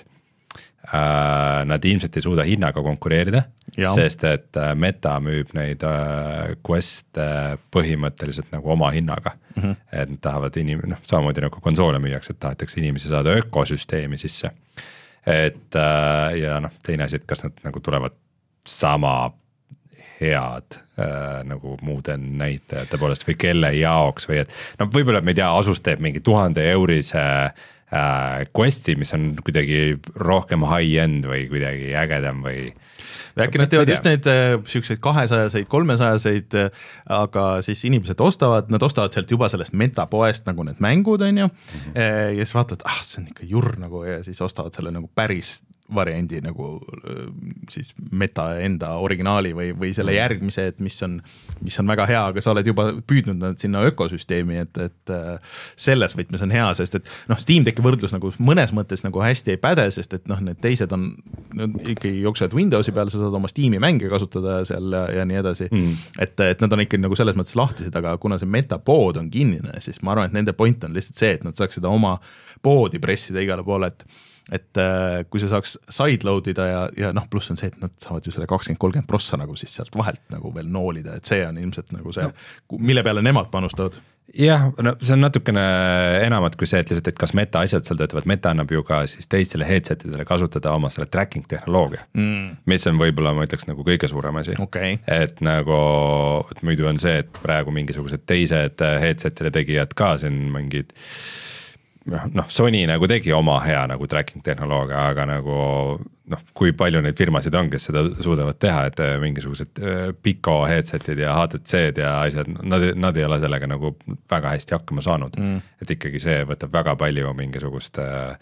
äh, nad ilmselt ei suuda hinnaga konkureerida, ja. Sest et äh, Meta müüb neid äh, Quest äh, põhimõtteliselt nagu oma hinnaga, mm-hmm. et nad tahavad inim-, noh, samamoodi nagu konsoole müüaks, et tahetakse inimesi saada ökosüsteemi sisse, et äh, ja noh, teine asi, et kas nad nagu tulevad sama head äh, nagu muude näitajate poolest või kelle jaoks või et no võib-olla me ei tea, Asus teeb mingi tuhande eurise äh, Questi, mis on kuidagi rohkem high-end või kuidagi ägedam või äkki nad teevad just neid äh, siukseid kahesajaseid, kolmesajaseid, äh, aga siis inimesed ostavad, nad ostavad sealt juba sellest Meta poest nagu need mängud, on ju, mm-hmm. äh, ja siis vaatavad, ah, see on ikka jurr nagu ja siis ostavad selle nagu päris variandi nagu siis Meta enda originaali või, või selle järgmise, et mis on, mis on väga hea, aga sa oled juba püüdnud nad sinna ökosüsteemi, et, et selles võtmes on hea, sest et noh, Steam Decki võrdlus nagu mõnes mõttes nagu hästi ei päde, sest et noh, need teised on ikkagi jooksevad Windowsi peal, sa saad oma Steam'i mänge kasutada seal ja, ja nii edasi, mm. et, et nad on ikkagi nagu selles mõttes lahtised, aga kuna see Meta pood on kinnine, siis ma arvan, et nende point on lihtsalt see, et nad saaks seda oma poodi pressida igale poole, et et äh, kui sa saaks sideload ida ja, ja noh, pluss on see, et nad saavad ju selle kakskümmend kolmkümmend prossa nagu siis sealt vahelt nagu veel noolida, et see on ilmselt nagu see, mille peale nemad panustavad. Jah, no see on natukene enamat kui see, et lihtsalt, et kas Meta asjad seal töötavad, Meta annab ju ka siis teistele headsetidele kasutada oma selle tracking tehnoloogia, mm. mis on võib-olla, ma ütleks, nagu kõige suurem asi. Okay. Et nagu, et muidu on see, et praegu mingisugused teised headsetile tegijad ka siin mingid noh, Sony nagu tegi oma hea nagu tracking tehnoloogia, aga nagu noh, kui palju neid firmasid on, kes seda suudavad teha, et mingisugused Pico headsetid ja H T C-d ja asjad, nad, nad ei ole sellega nagu väga hästi hakkama saanud, mm. et ikkagi see võtab väga palju mingisugust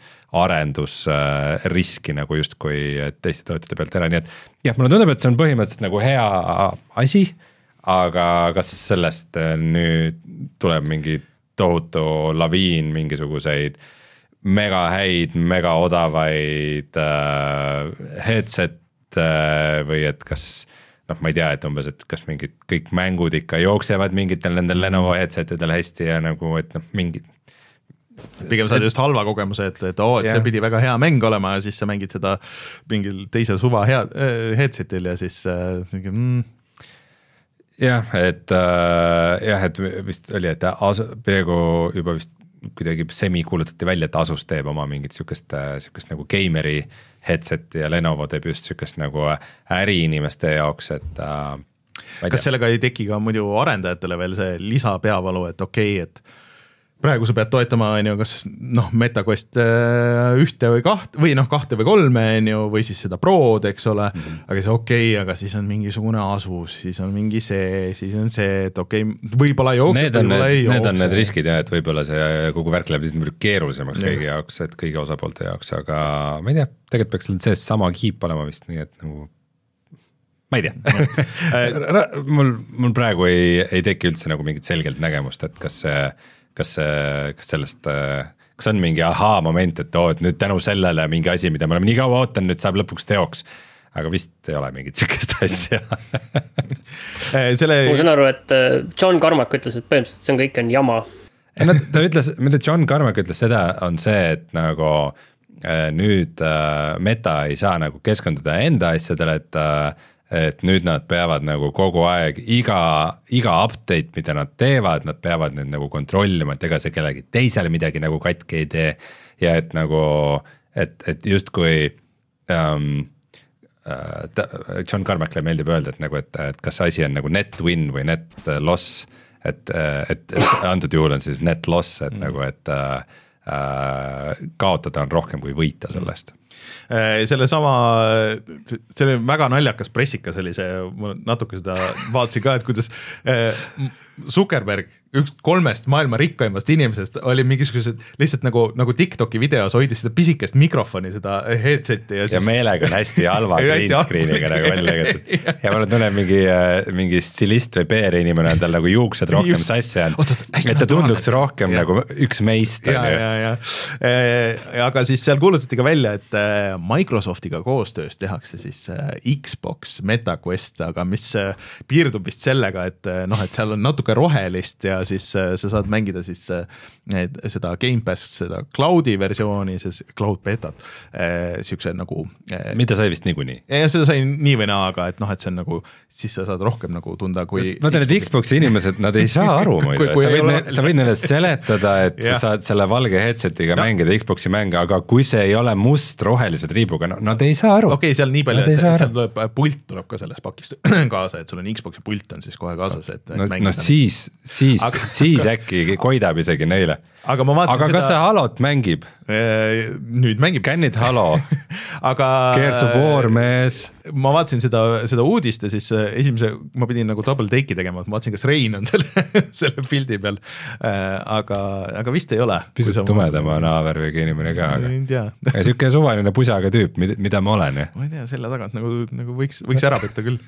arendusriski nagu justkui teiste tootjate pealt ära, nii et jah, mulle tundub, et see on põhimõtteliselt nagu hea asi, aga kas sellest nüüd tuleb mingi tohutu laviin mingisuguseid mega häid, mega odavaid äh, headset äh, või et kas noh, ma ei tea, et umbes, et kas mingid kõik mängud ikka jooksevad mingitel nendel Lenovo headsetidel hästi ja nagu, et noh, mingid pigem saad just halva kogemuse, et, et oo, et yeah. see pidi väga hea mäng olema ja siis sa mängid seda mingil teisel suva hea, headsetil ja siis äh, mm. jah, et äh, jah, et vist oli, et Asus, praegu juba vist kuidagi semi kuulutati välja, et Asus teeb oma mingit sükest, sükest nagu gameri headset ja Lenovo teeb just sükest nagu äriinimeste jaoks, et äh, kas sellega ei teki ka muidu arendajatele veel see lisapeavalu, et okei okay,, et praegu sa pead toetama, on ju, kas noh, MetaQuest ühte või kahte või noh, kahte või kolme, on ju, või siis seda Prod, eks ole, mm -hmm. aga see okei okay,, aga siis on mingisugune Asus, siis on mingi see, siis on see, et okei okay,, võib-olla jookseb, võib-olla ei jookse. Need on need riskid jah, et võib-olla see kogu värk läheb lihtsalt keerulisemaks ja. kõigi jaoks, et kõigi osapoolte jaoks, aga ma ei tea, tegelikult peaks sees sama kiip olema vist, nii et nagu ma ei tea mul, mul praegu ei, ei teki üldse nagu mingit selgelt nägemust, et kas see kas, kas sellest, kas on mingi ahaa moment, et oo, et nüüd tänu sellele mingi asi, mida me oleme nii kaua ootan, nüüd saab lõpuks teoks, aga vist ei ole mingit sükest asja Selle... ma saan aru, et John Carmack ütles, et põhimõtteliselt see on kõik on jama. No, ta ütles, mida John Carmack ütles seda, on see, et nagu nüüd Meta ei saa nagu keskenduda enda asjadele, et et nüüd nad peavad nagu kogu aeg iga, iga update, mida nad teevad, nad peavad nüüd nagu kontrollima, et ega see kellegi teisele midagi nagu katki ei tee ja et nagu, et, et just kui um, uh, John Carmackle meeldib öelda, et nagu, et, et kas asi on nagu net win või net loss, et, et, et antud juhul on siis net loss, et mm. nagu, et uh, uh, kaotada on rohkem kui võita sellest mm. Selle sama, see oli väga naljakas pressikas oli see, ma natuke seda vaatasin ka, et kuidas Zuckerberg, üks kolmest maailma rikkaimast inimesest oli mingisugused lihtsalt nagu, nagu TikToki videos hoidis seda pisikest mikrofoni, seda headseti ja, siis... ja meelega on hästi halva green screen'iga nagu välja lõigatud ja ma tunnen mingi, mingi stilist või P R inimene on tal nagu juuksed rohkem sassi on, et ta tunduks rohkem ja. Nagu üks meist ja, ja, ja. E, aga siis seal kuulutati ka välja, et Microsoftiga koostöös tehakse siis Xbox MetaQuest, aga mis piirdub vist sellega, et noh, et seal on natuke rohelist ja siis sa saad mängida siis need, seda Gamepass, seda cloudi versiooni, see cloud betat, siukse nagu mida sai vist niikuinii? Ja seda sai nii või naa, aga et noh, et see on nagu, siis sa saad rohkem nagu tunda kui ma tean, et Xboxi inimesed, nad ei saa aru muidu, et sa võid, ole... sa võid neile seletada, et sa saad selle valge headsetiga no. mängida Xboxi mänge, aga kui see ei ole must-rohelised riibuga, no nad ei saa aru. Okei, okay, seal nii palju, et seal tuleb, pult tuleb ka selles pakist kaasa, et sul on Xboxi pult on siis kohe kaasas, et no, no siis, siis, aga, siis aga... äkki koidab isegi neile. Aga, ma aga kas seda... see Halot mängib? Nüüd mängib. Kännid Halo. aga Gears of War mees. Ma vaatasin seda, seda uudist ja siis esimese, ma pidin nagu double take'i tegema, et ma vaatasin, kas Rein on selle, selle pildi peal, aga, aga vist ei ole. Pisut tumedama naavärviga inimene ka, aga siuke suvaline pusaga tüüp, mida ma olen. Ja? Ma ei tea, selle tagant nagu, nagu võiks, võiks ära petta küll.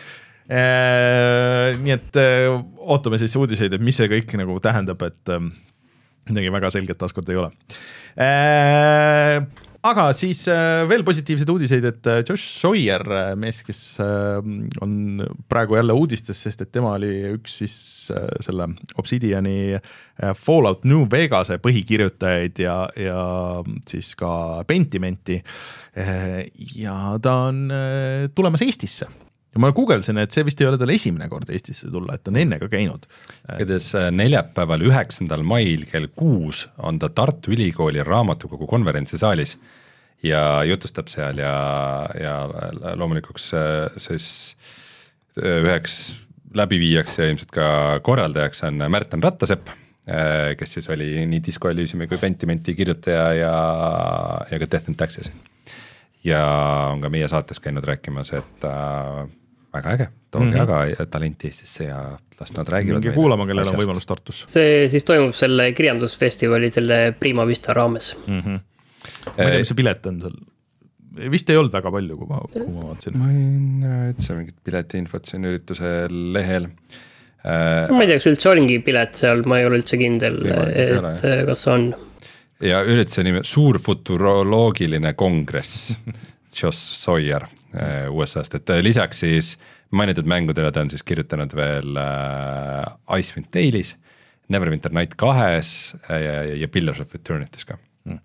Eee, nii et ootame siis uudiseid, et mis see kõik nagu tähendab, et midagi väga selget taaskord ei ole. Eee, aga siis veel positiivseid uudiseid, et Josh Sawyer, mees, kes on praegu jälle uudistes, sest et tema oli üks siis selle Obsidiani Fallout New Vegas'e põhikirjutajaid ja, ja siis ka Pentimenti ja ta on tulemas Eestisse. Ja ma guugeldasin, et see vist ei ole tal esimene kord Eestisse tulla, et ta on enne ka käinud. Kõides neljapäeval üheksandal mail kell kuus on ta Tartu Ülikooli raamatukogu konverentsisaalis ja jutustab seal ja, ja loomulikuks siis üheks läbiviijaks ja ilmselt ka korraldajaks on Märten Rattasepp, kes siis oli nii Disco Elysiumi kui Pentimenti kirjutaja ja, ja ka Death and Taxes. Ja on ka meie saates käinud rääkimas, et äh, väga äge, tooge mm -hmm. aga talenti Eestisse ja las nad räägivad. Minge kuulama, kellel on võimalus Tartus. See siis toimub selle kirjandusfestivali selle Prima Vista raames. Mm -hmm. Ma ei tea, mis see pilet on seal? vist ei olnud väga palju, kui ma, kui ma vaatasin. Ma ei näe üldse mingit piletiinfot siin ürituse lehel. Ma ei tea, kas üldse olingi pilet seal, ma ei ole üldse kindel, et kas on. Ja ürituse nimi suur futuroloogiline kongress Joss Sawyer U S A-st, et lisaks siis mainitud mängudele ta on siis kirjutanud veel äh, Icewind Dale'is, Neverwinter Night kahes ja, ja Pillars of Eternity's ka. Mm.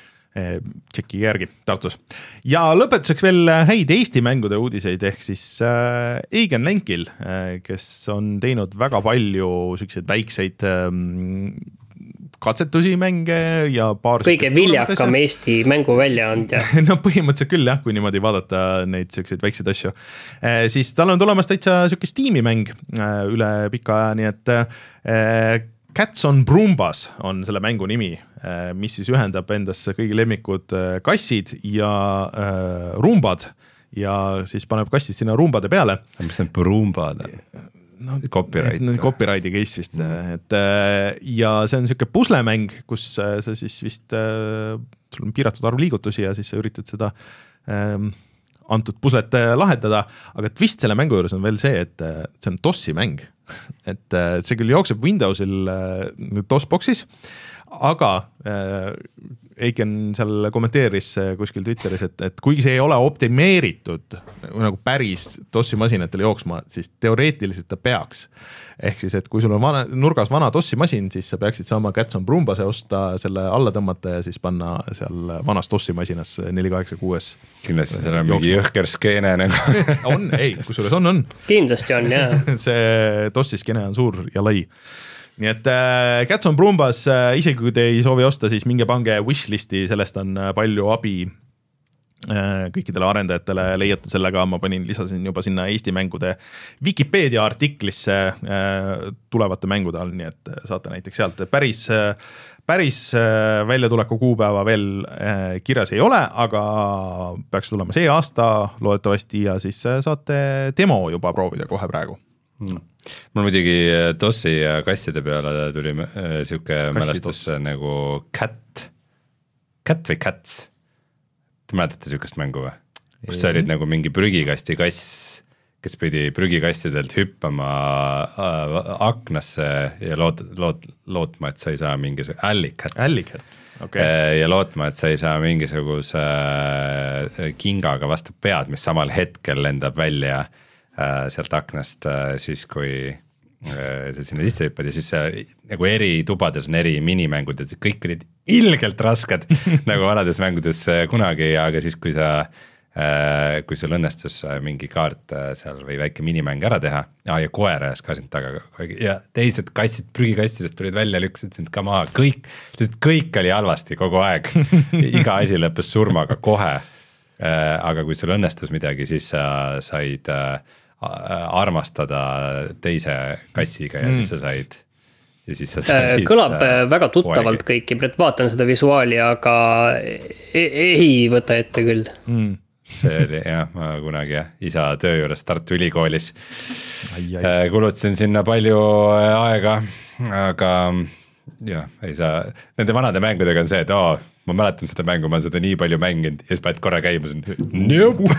Tšeki järgi Tartus. Ja lõpetuseks veel häid Eesti mängude uudiseid, ehk siis äh, Eigen Lenkil, äh, kes on teinud väga palju selliseid väikseid ähm, katsetusi mänge ja paar kõige viljakam Eesti mängu väljaandja. No põhimõtteliselt küll jah, kui niimoodi vaadata neid selliseid väikseid asju. Eh, siis tal on tulemas täitsa selline Steam'i mäng eh, üle pika aja, nii et eh, Cats on Broombas on selle mängu nimi, eh, mis siis ühendab endasse kõigi lemmikud eh, kassid ja eh, rumbad ja siis paneb kassid sinna rumbade peale. Mis on Broombad? No, copyright. No, copyrighti case vist, et ja see on selline puslemäng, kus sa siis vist, sul on piiratud arv liigutusi ja siis sa üritad seda ähm, antud puslet lahendada, aga twist selle mängu juures on veel see, et see on DOS-i mäng, et see küll jookseb Windowsil DOS-boxis, aga äh, Eiken seal kommenteeris kuskil Twitteris, et, et kuigi see ei ole optimeeritud nagu päris DOS-i masinatel jooksma, siis teoreetiliselt ta peaks. Ehk siis, et kui sul on vana, nurgas vana DOS-i masin, siis sa peaksid saama Cats on Broombase osta, selle alla tõmmata ja siis panna seal vanas DOS-i masinas neli kaheksakümmend kuus. Kindlasti seal on mingi jõhker skeene nagu. On, ei, kusjuures on, on. Kindlasti on, jah. See DOS-i skeene on suur ja lai. Nii et äh, Cats on Broombas, äh, isegi kui te ei soovi osta, siis minge pange wishlisti, sellest on äh, palju abi äh, kõikidele arendajatele, leiate sellega, ma panin, lisasin juba sinna Eesti mängude Wikipedia artiklisse äh, tulevate mängude all, nii et saate näiteks sealt päris, äh, päris äh, väljatuleku kuupäeva veel äh, kirjas ei ole, aga peaks tulema see aasta loodetavasti ja siis äh, saate demo juba proovida kohe praegu. Hmm. Mul muidugi DOS-i ja kasside peale tuli äh, siuke mälestus nagu Cat, Cat või Cats. Te mäletate siukest mängu või? Kus sa olid nagu mingi prügikasti kass, kes pidi prügikastidelt hüppama äh, aknasse ja loot, loot, lootma, et sa ei saa mingisuguse Allicat. Allicat, okei. Okay. Ja lootma, et sa ei saa mingisuguse äh, kingaga vastu pead, mis samal hetkel lendab välja sealt aknast siis, kui sa sinna sisse hüppad ja siis nagu eri tubades on eri minimängud ja kõik olid ilgelt rasked nagu vanades mängudes kunagi, aga siis, kui sa, kui sul õnnestus mingi kaart seal või väike minimäng ära teha ja, ja koer ajas ka sind taga ja teised kassid prügikastidest tulid välja, lükkasid sind ka maha, kõik, kõik oli halvasti kogu aeg, iga asi lõppes surmaga kohe, aga kui sul õnnestus midagi, siis sa said armastada teise kassiga ja mm. siis sa said ja siis sa said kõlab väga tuttavalt kõik, vaatan seda visuaali, aga ei, ei võta ette küll mm. See oli jah, ma kunagi jah, isa töö juures Tartu Ülikoolis ai, ai. kulutasin sinna palju aega, aga jah, ei saa, nende vanade mängudega on see, et oo, ma mäletan seda mängu, ma olen seda nii palju mänginud ja siis paned korra käima, nope.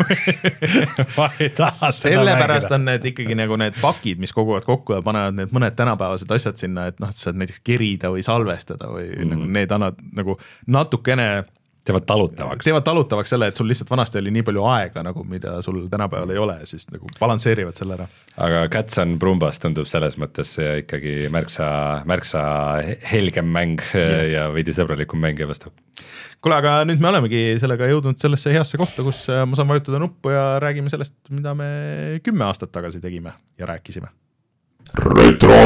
Ma ei taha sellepärast on need ikkagi nagu need pakid, mis koguvad kokku ja panevad need mõned tänapäevased asjad sinna, et noh, saad näiteks kerida või salvestada või mm. nagu need annad nagu natukene teevad talutavaks. Teevad talutavaks selle, et sul lihtsalt vanasti oli nii palju aega, nagu mida sul tänapäeval ei ole, siis nagu balansseerivad selle ära. Aga Cats on Broombas tundub selles mõttes ikkagi märksa, märksa helgem mäng ja, ja veidi sõbralikum mäng ja vastu. Kuule, aga nüüd me olemegi sellega jõudnud sellesse heasse kohta, kus ma saan vajutada nuppu ja räägime sellest, mida me kümme aastat tagasi tegime ja rääkisime. Retro!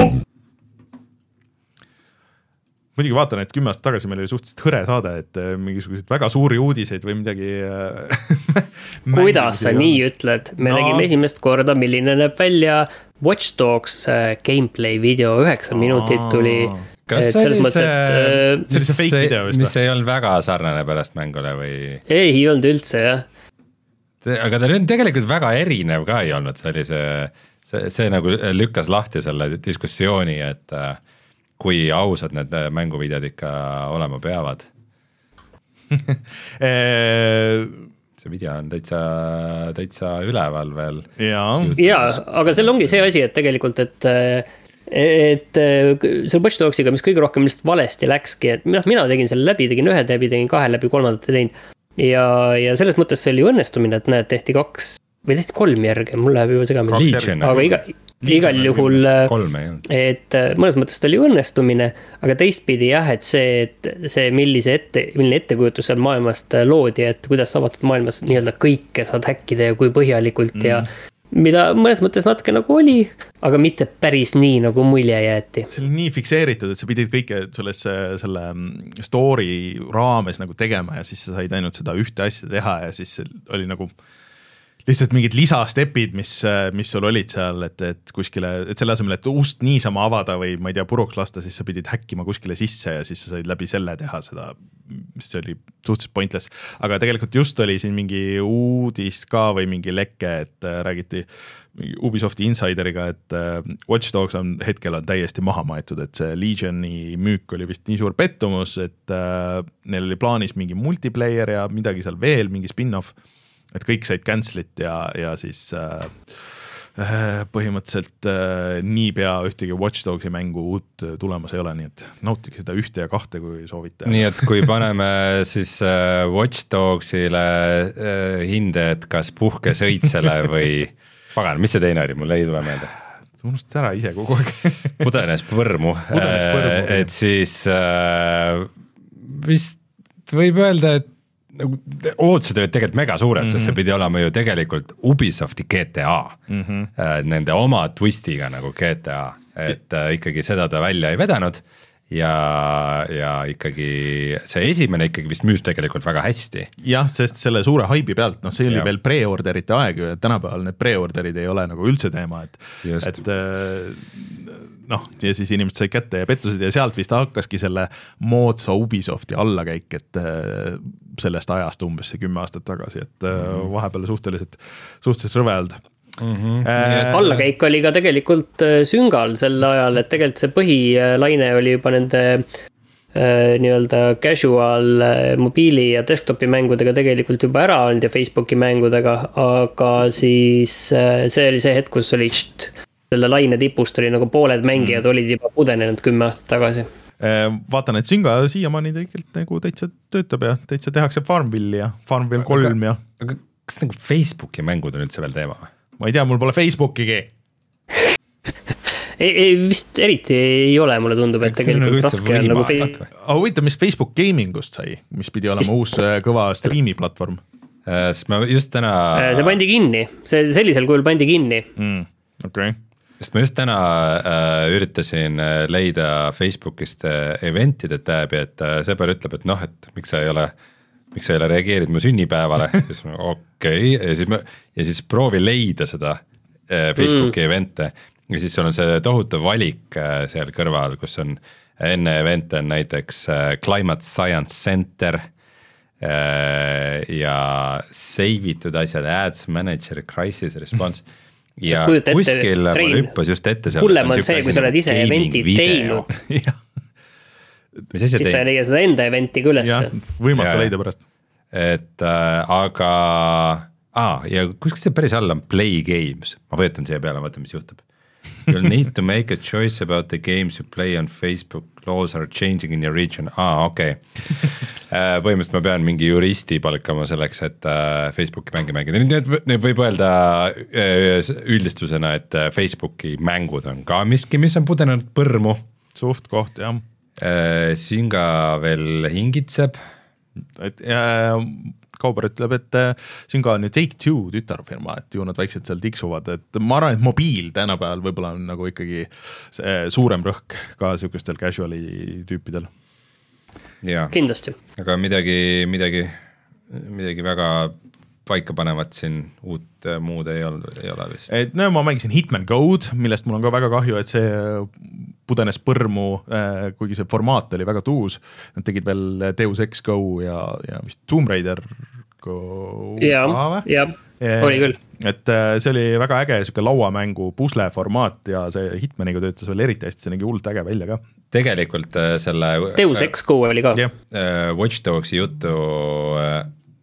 Muidugi vaatan, et kümme aastat tagasi meil oli suhteliselt hõre saade, et mingisugused väga suuri uudiseid või midagi kuidas sa nii ütled? Me no. nägime esimest korda, milline näeb välja Watch Dogs gameplay video, üheksa minutit tuli. Kas see oli see, et, see, see fake video vist? Mis ei olnud väga sarnane pärast mängule või? Ei, ei olnud üldse, jah. Aga ta on tegelikult väga erinev ka ei olnud, see oli see, see, see nagu lükkas lahti selle diskussiooni, et kui ausad need mänguvideod ikka olema peavad. see video on täitsa, täitsa üleval veel. jaa, aga seal ongi see asi, et tegelikult, et et selle Watch Dogsiga, mis kõige rohkem lihtsalt valesti läkski, et mina, mina tegin selle läbi, tegin ühe läbi, tegin kahe läbi, kolmandat ei teinud. Ja, ja selles mõttes see oli õnnestumine, et näed, tehti kaks või tehti kolm järgi, mul läheb juba segamini. Aga iga, igal juhul, et mõnes mõttes ta oli õnnestumine, aga teistpidi jah, et see, et see millise ette, milline ettekujutus seal maailmast loodi, et kuidas avatud maailmas nii-öelda kõike saad häkkida ja kui põhjalikult mm. ja mida mõnes mõttes natuke nagu oli, aga mitte päris nii, nagu mulje jäeti. See oli nii fikseeritud, et sa pidid kõike selles, selle story raames nagu tegema ja siis sa said ainult seda ühte asja teha ja siis oli nagu lihtsalt mingid lisastepid, mis, mis sul olid seal, et, et kuskile, et selle asemel, et ust niisama avada või ma ei tea, puruks lasta, siis sa pidid häkkima kuskile sisse ja siis sa said läbi selle teha seda, mis oli suhteliselt pointless. Aga tegelikult just oli siin mingi uudis ka või mingi leke, et räägiti Ubisofti insideriga, et Watch Dogs on hetkel on täiesti maha maetud, et see Legioni müük oli vist nii suur pettumus, et neil oli plaanis mingi multiplayer ja midagi seal veel, mingi spin-off, et kõik said cancelit ja, ja siis äh, põhimõtteliselt äh, niipea ühtegi Watch Dogsi mängu uut tulemas ei ole, nii et nautige seda ühte ja kahte, kui soovite. Nii et kui paneme siis äh, Watch Dogsile äh, hinde, et kas puhkesõitsele või pagan, mis see teine oli, mul ei tule meelde. Sa unustad ära ise kogu aeg. Pudenes põrmu, Pudenes põrmu. Äh, et siis äh, vist võib öelda, et nagu ootused olid tegelikult mega suured, mm-hmm. sest see pidi olema ju tegelikult Ubisofti G T A, mm-hmm. nende oma twistiga nagu G T A, et äh, ikkagi seda ta välja ei vedanud ja, ja ikkagi see esimene ikkagi vist müüs tegelikult väga hästi. Jah, sest selle suure haibi pealt, noh see oli ja. veel pre-orderite aeg, tänapäeval need pre-orderid ei ole nagu üldse teema, et, et noh, ja siis inimesed sai kätte ja pettusid ja sealt vist hakkaski selle moodsa Ubisofti allakäik, et sellest ajast umbes see kümme aastat tagasi, et mm-hmm. vahepeal suhteliselt, suhteliselt rõve olnud. Mm-hmm. Äh, allakäik oli ka tegelikult süngal sel ajal, et tegelikult see põhilaine oli juba nende äh, nii-öelda casual mobiili ja desktopi mängudega tegelikult juba ära olnud ja Facebooki mängudega, aga siis äh, see oli see hetk, kus oli tšt, selle laine tipust oli nagu pooled mängijad mm. olid juba pudenenud kümme aastat tagasi. Vaatan, et Synga siiamaani tegelikult nagu täitsa töötab ja täitsa tehakse Farmville ja Farmville kolm ja... Aga kas nagu Facebooki mängud on üldse veel teema? Ma ei tea, mul pole Facebookigi. ei, ei, vist eriti ei ole, mulle tundub, et tegelikult nagu raske on nagu... Aga huvitav, mis Facebook Gamingust sai, mis pidi olema uus kõva striimi platvorm? Sest ma just täna... See pandi kinni, see sellisel kujul pandi kinni. Mm, okei. Okay. Sest ma just täna äh, üritasin leida Facebookist eventide tääbi, et äh, sõber ütleb, et noh, et miks sa ei ole, miks sa ei ole reageerinud mu sünnipäevale, siis ma okei, okay. ja, siis ma, ja siis proovi leida seda äh, Facebooki mm. evente ja siis sul on see tohutu valik äh, seal kõrval, kus on enne evente on näiteks äh, Climate Science Center äh, ja save itud asjad, Ads Manager, Crisis Response ja ette, kuskil mul hüppas just ette seal. Hullem on see, kui sa oled ise eventi teinud. siis sa ei leia seda enda eventi ka üles. Võimatu leida pärast. Et äh, aga ah, ja kuskil see päris all on Play Games. Ma võetan siia peale, vaata mis juhtub. You'll need to make a choice about the games you play on Facebook. Laws are changing in your region. Ah, okei. Okay. Põhimõtteliselt ma pean mingi juristi palkama selleks, et Facebooki mänge mängida. Nüüd, nüüd võib öelda üldistusena, et Facebooki mängud on ka miski, mis on pudenenud põrmu. Suht koht, jah. Synga veel hingitseb. Et, ja, Kauber ütleb, et Synga on ju Take-Two tütarfirma, et ju nad väikselt seal tiksuvad, et ma arvan, et mobiil tänapäeval võib-olla on nagu ikkagi suurem rõhk ka sükestel casuali tüüpidel. Ja, kindlasti. Aga midagi, midagi, midagi väga paika panevat siin uut muud ei ole, ei ole vist. Et no ma mängisin Hitman Go'd, millest mul on ka väga kahju, et see pudenes põrmu, kuigi see formaat oli väga tuus. Nad tegid veel Deus Ex Go ja, ja vist Tomb Raider Go. Ja, ja, oli küll. Et see oli väga äge siuke lauamängu pusle formaat ja see Hitmaniga töötas veel eriti hästi, see nägi hullult äge välja ka. Tegelikult selle Deus Ex Go oli ka. Yeah. Watch Dogsi juttu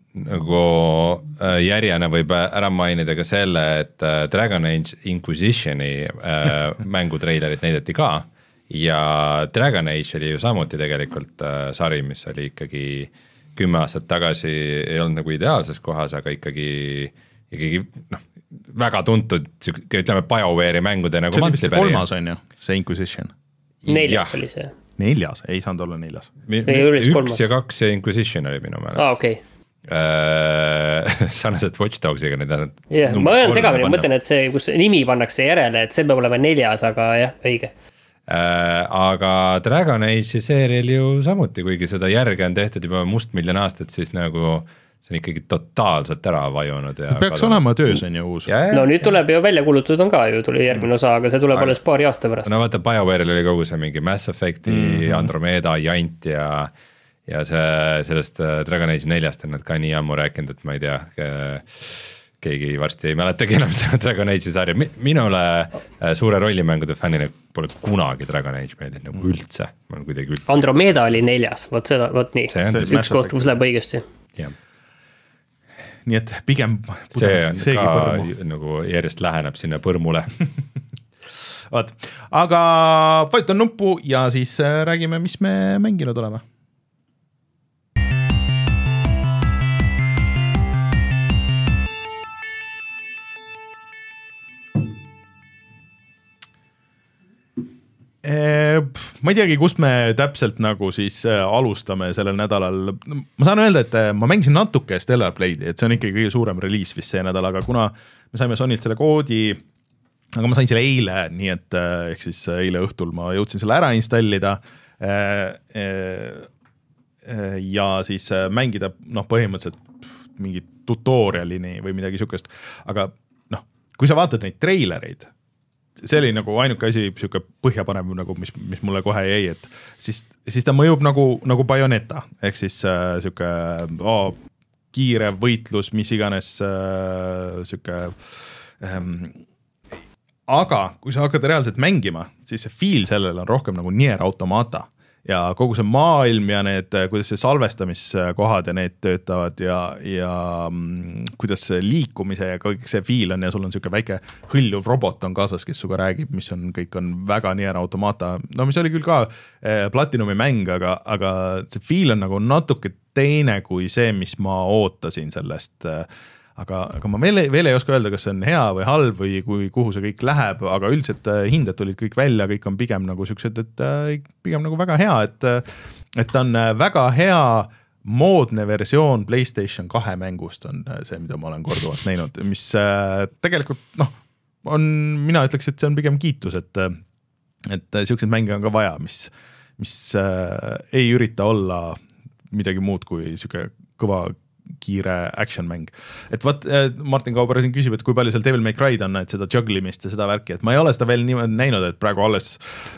nagu järjena võib ära mainida ka selle, et Dragon Age Inquisitioni mängutreilerit näidati ka ja Dragon Age oli ju samuti tegelikult sari, mis oli ikkagi kümme aastat tagasi ei olnud nagu ideaalses kohas, aga ikkagi, ikkagi noh, väga tuntud, ütleme BioWare'i mängude nagu mantlipäri. See oli vist kolmas on ju, see Inquisition. Neljas oli see. Neljas, ei saanud olla neljas. Üks ja kaks ja Inquisition oli minu meelest. Aa, okei. Okay. Sarnaselt Watch Dogsiga need on yeah, ma olen segamini, mõtlen, et see, kus nimi pannakse järele, et see peab olema neljas, aga jah, õige äh, aga Dragon Age'i seerial ju samuti, kuigi seda järge on tehtud juba mustmiljon aastat, siis nagu see on ikkagi totaalselt ära vajunud ja peaks kadun. Olema töös on ju uus ja, no nüüd tuleb ju välja kuulutud on ka ju tuli järgmine osa, aga see tuleb alles paari aasta pärast no vaata, BioWare'il oli kogu see mingi Mass Effecti mm -hmm. Andromeda, Jant ja ja see, sellest Dragon Age neljast on nad ka nii ammu rääkinud, et ma ei tea, keegi varsti ei mäletagi enam seda Dragon Age'i sarja. Minule suure rollimängude fännina pole kunagi Dragon Age meeldib nagu üldse. Ma olen kuidagi üldse. Andromeda oli neljas, võt seda, võt nii. Üks koht, kus läheb õigesti. Jah. Nii et pigem see on ka põrmu. Nagu järjest läheneb sinna põrmule. Vaat, aga vajutan nuppu ja siis räägime, mis me mänginud oleme. Ma ei teagi, kust me täpselt nagu siis alustame sellel nädalal. Ma saan öelda, et ma mängisin natuke Stellar Blade'i, et see on ikkagi kõige suurem reliis vist see nädal, aga kuna me saime Sonylt selle koodi, aga ma sain selle eile, nii et ehk siis eile õhtul ma jõudsin selle ära installida ja siis mängida noh, põhimõtteliselt mingi tutorialini või midagi sükest, aga noh, kui sa vaatad neid treilereid, see oli nagu ainuke asi, siuke põhjapanev, nagu, mis, mis mulle kohe jäi, et siis, siis ta mõjub nagu, nagu Bayonetta, ehk siis äh, siuke oh, kiire võitlus, mis iganes äh, siuke ähm, aga kui sa hakkad reaalselt mängima, siis see feel sellel on rohkem nagu Nier Automata ja kogu see maailm ja need, kuidas see salvestamiskohad ja need töötavad ja, ja kuidas see liikumise ja kõik see feel on ja sul on siuke väike hõljuv robot on kaasas, kes suga räägib, mis on, kõik on väga Nier Automata, no mis oli küll ka eh, Platinumi mäng, aga, aga see feel on nagu natuke teine kui see, mis ma ootasin sellest eh, aga, aga ma veel, veel ei oska öelda, kas see on hea või halb või kui, kuhu see kõik läheb, aga üldiselt hinded tulid kõik välja, kõik on pigem nagu siuksed, et pigem nagu väga hea, et, et on väga hea moodne versioon PlayStation kahe mängust on see, mida ma olen korduvalt näinud, mis tegelikult noh, on, mina ütleks, et see on pigem kiitus, et, et siukseid mänge on ka vaja, mis, mis ei ürita olla midagi muud kui siuke kõva kiire action mäng. Et vaat Martin Kauber siin küsib, et kui palju seal Devil May Cry'd on, et seda jugglimist ja seda värki, et ma ei ole seda veel niimoodi näinud, et praegu alles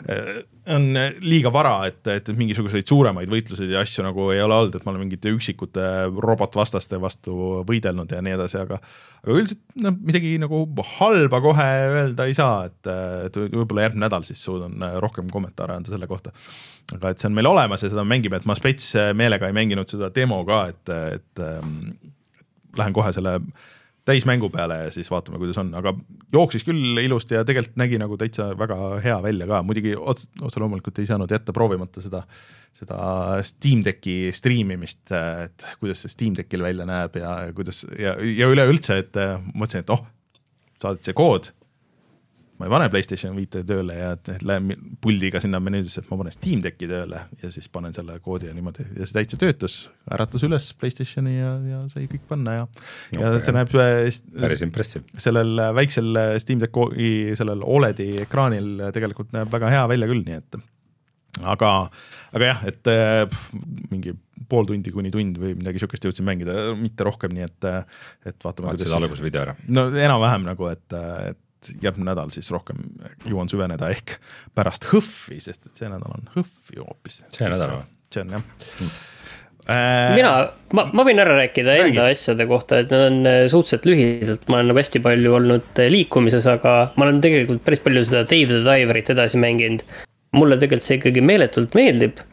on liiga vara, et, et mingisuguseid suuremaid võitluseid ja asju nagu ei ole olnud, et ma olen mingite üksikute robotvastaste vastu võidelnud ja nii edasi, aga, aga üldiselt no, midagi nagu halba kohe öelda ei saa, et, et võib-olla järgmine nädal siis suudan rohkem kommentaare anda selle kohta. Aga et see on meil olemas ja seda mängime, et ma spets meelega ei mänginud seda demo ka, et, et ähm, lähen kohe selle täismängu peale ja siis vaatame, kuidas on, aga jooksis küll ilusti ja tegelikult nägi nagu täitsa väga hea välja ka, muidugi otse, otse loomulikult ei saanud jätta proovimata seda, seda Steam Decki striimimist, et kuidas see Steam Deckil välja näeb ja, kuidas, ja, ja üleüldse, et mõtlesin, et oh, saadid see kood, ma ei pane PlayStation viite tööle ja lähen puldiga sinna menüüdesse, et ma panen Steam Decki tööle ja siis panen selle koodi ja niimoodi ja see täitsa töötas, äratas üles PlayStationi ja, ja sai kõik panna ja, okay. ja see näeb päris impressive. Sellel väiksel Steam Decki sellel O L E D-i ekraanil tegelikult näeb väga hea välja küll, nii et aga, aga jah, et pff, mingi pool tundi kuni tund või midagi sükest jõudsin mängida, mitte rohkem, nii et, et vaatame. Vaatasid algus video ära? No enam-vähem nagu, et, et järgmine nädal siis rohkem jõuan süveneda ehk pärast hõffi, sest et see nädal on hõffi hoopis. See nädal või? See on jah. Hmm. Äh, Mina, ma, ma võin ära rääkida räägi. enda asjade kohta, et nad on suhteliselt lühidalt, ma olen nagu hästi palju olnud liikumises, aga ma olen tegelikult päris palju seda Dave the Diverit edasi mänginud. Mulle tegelikult see ikkagi meeletult meeldib.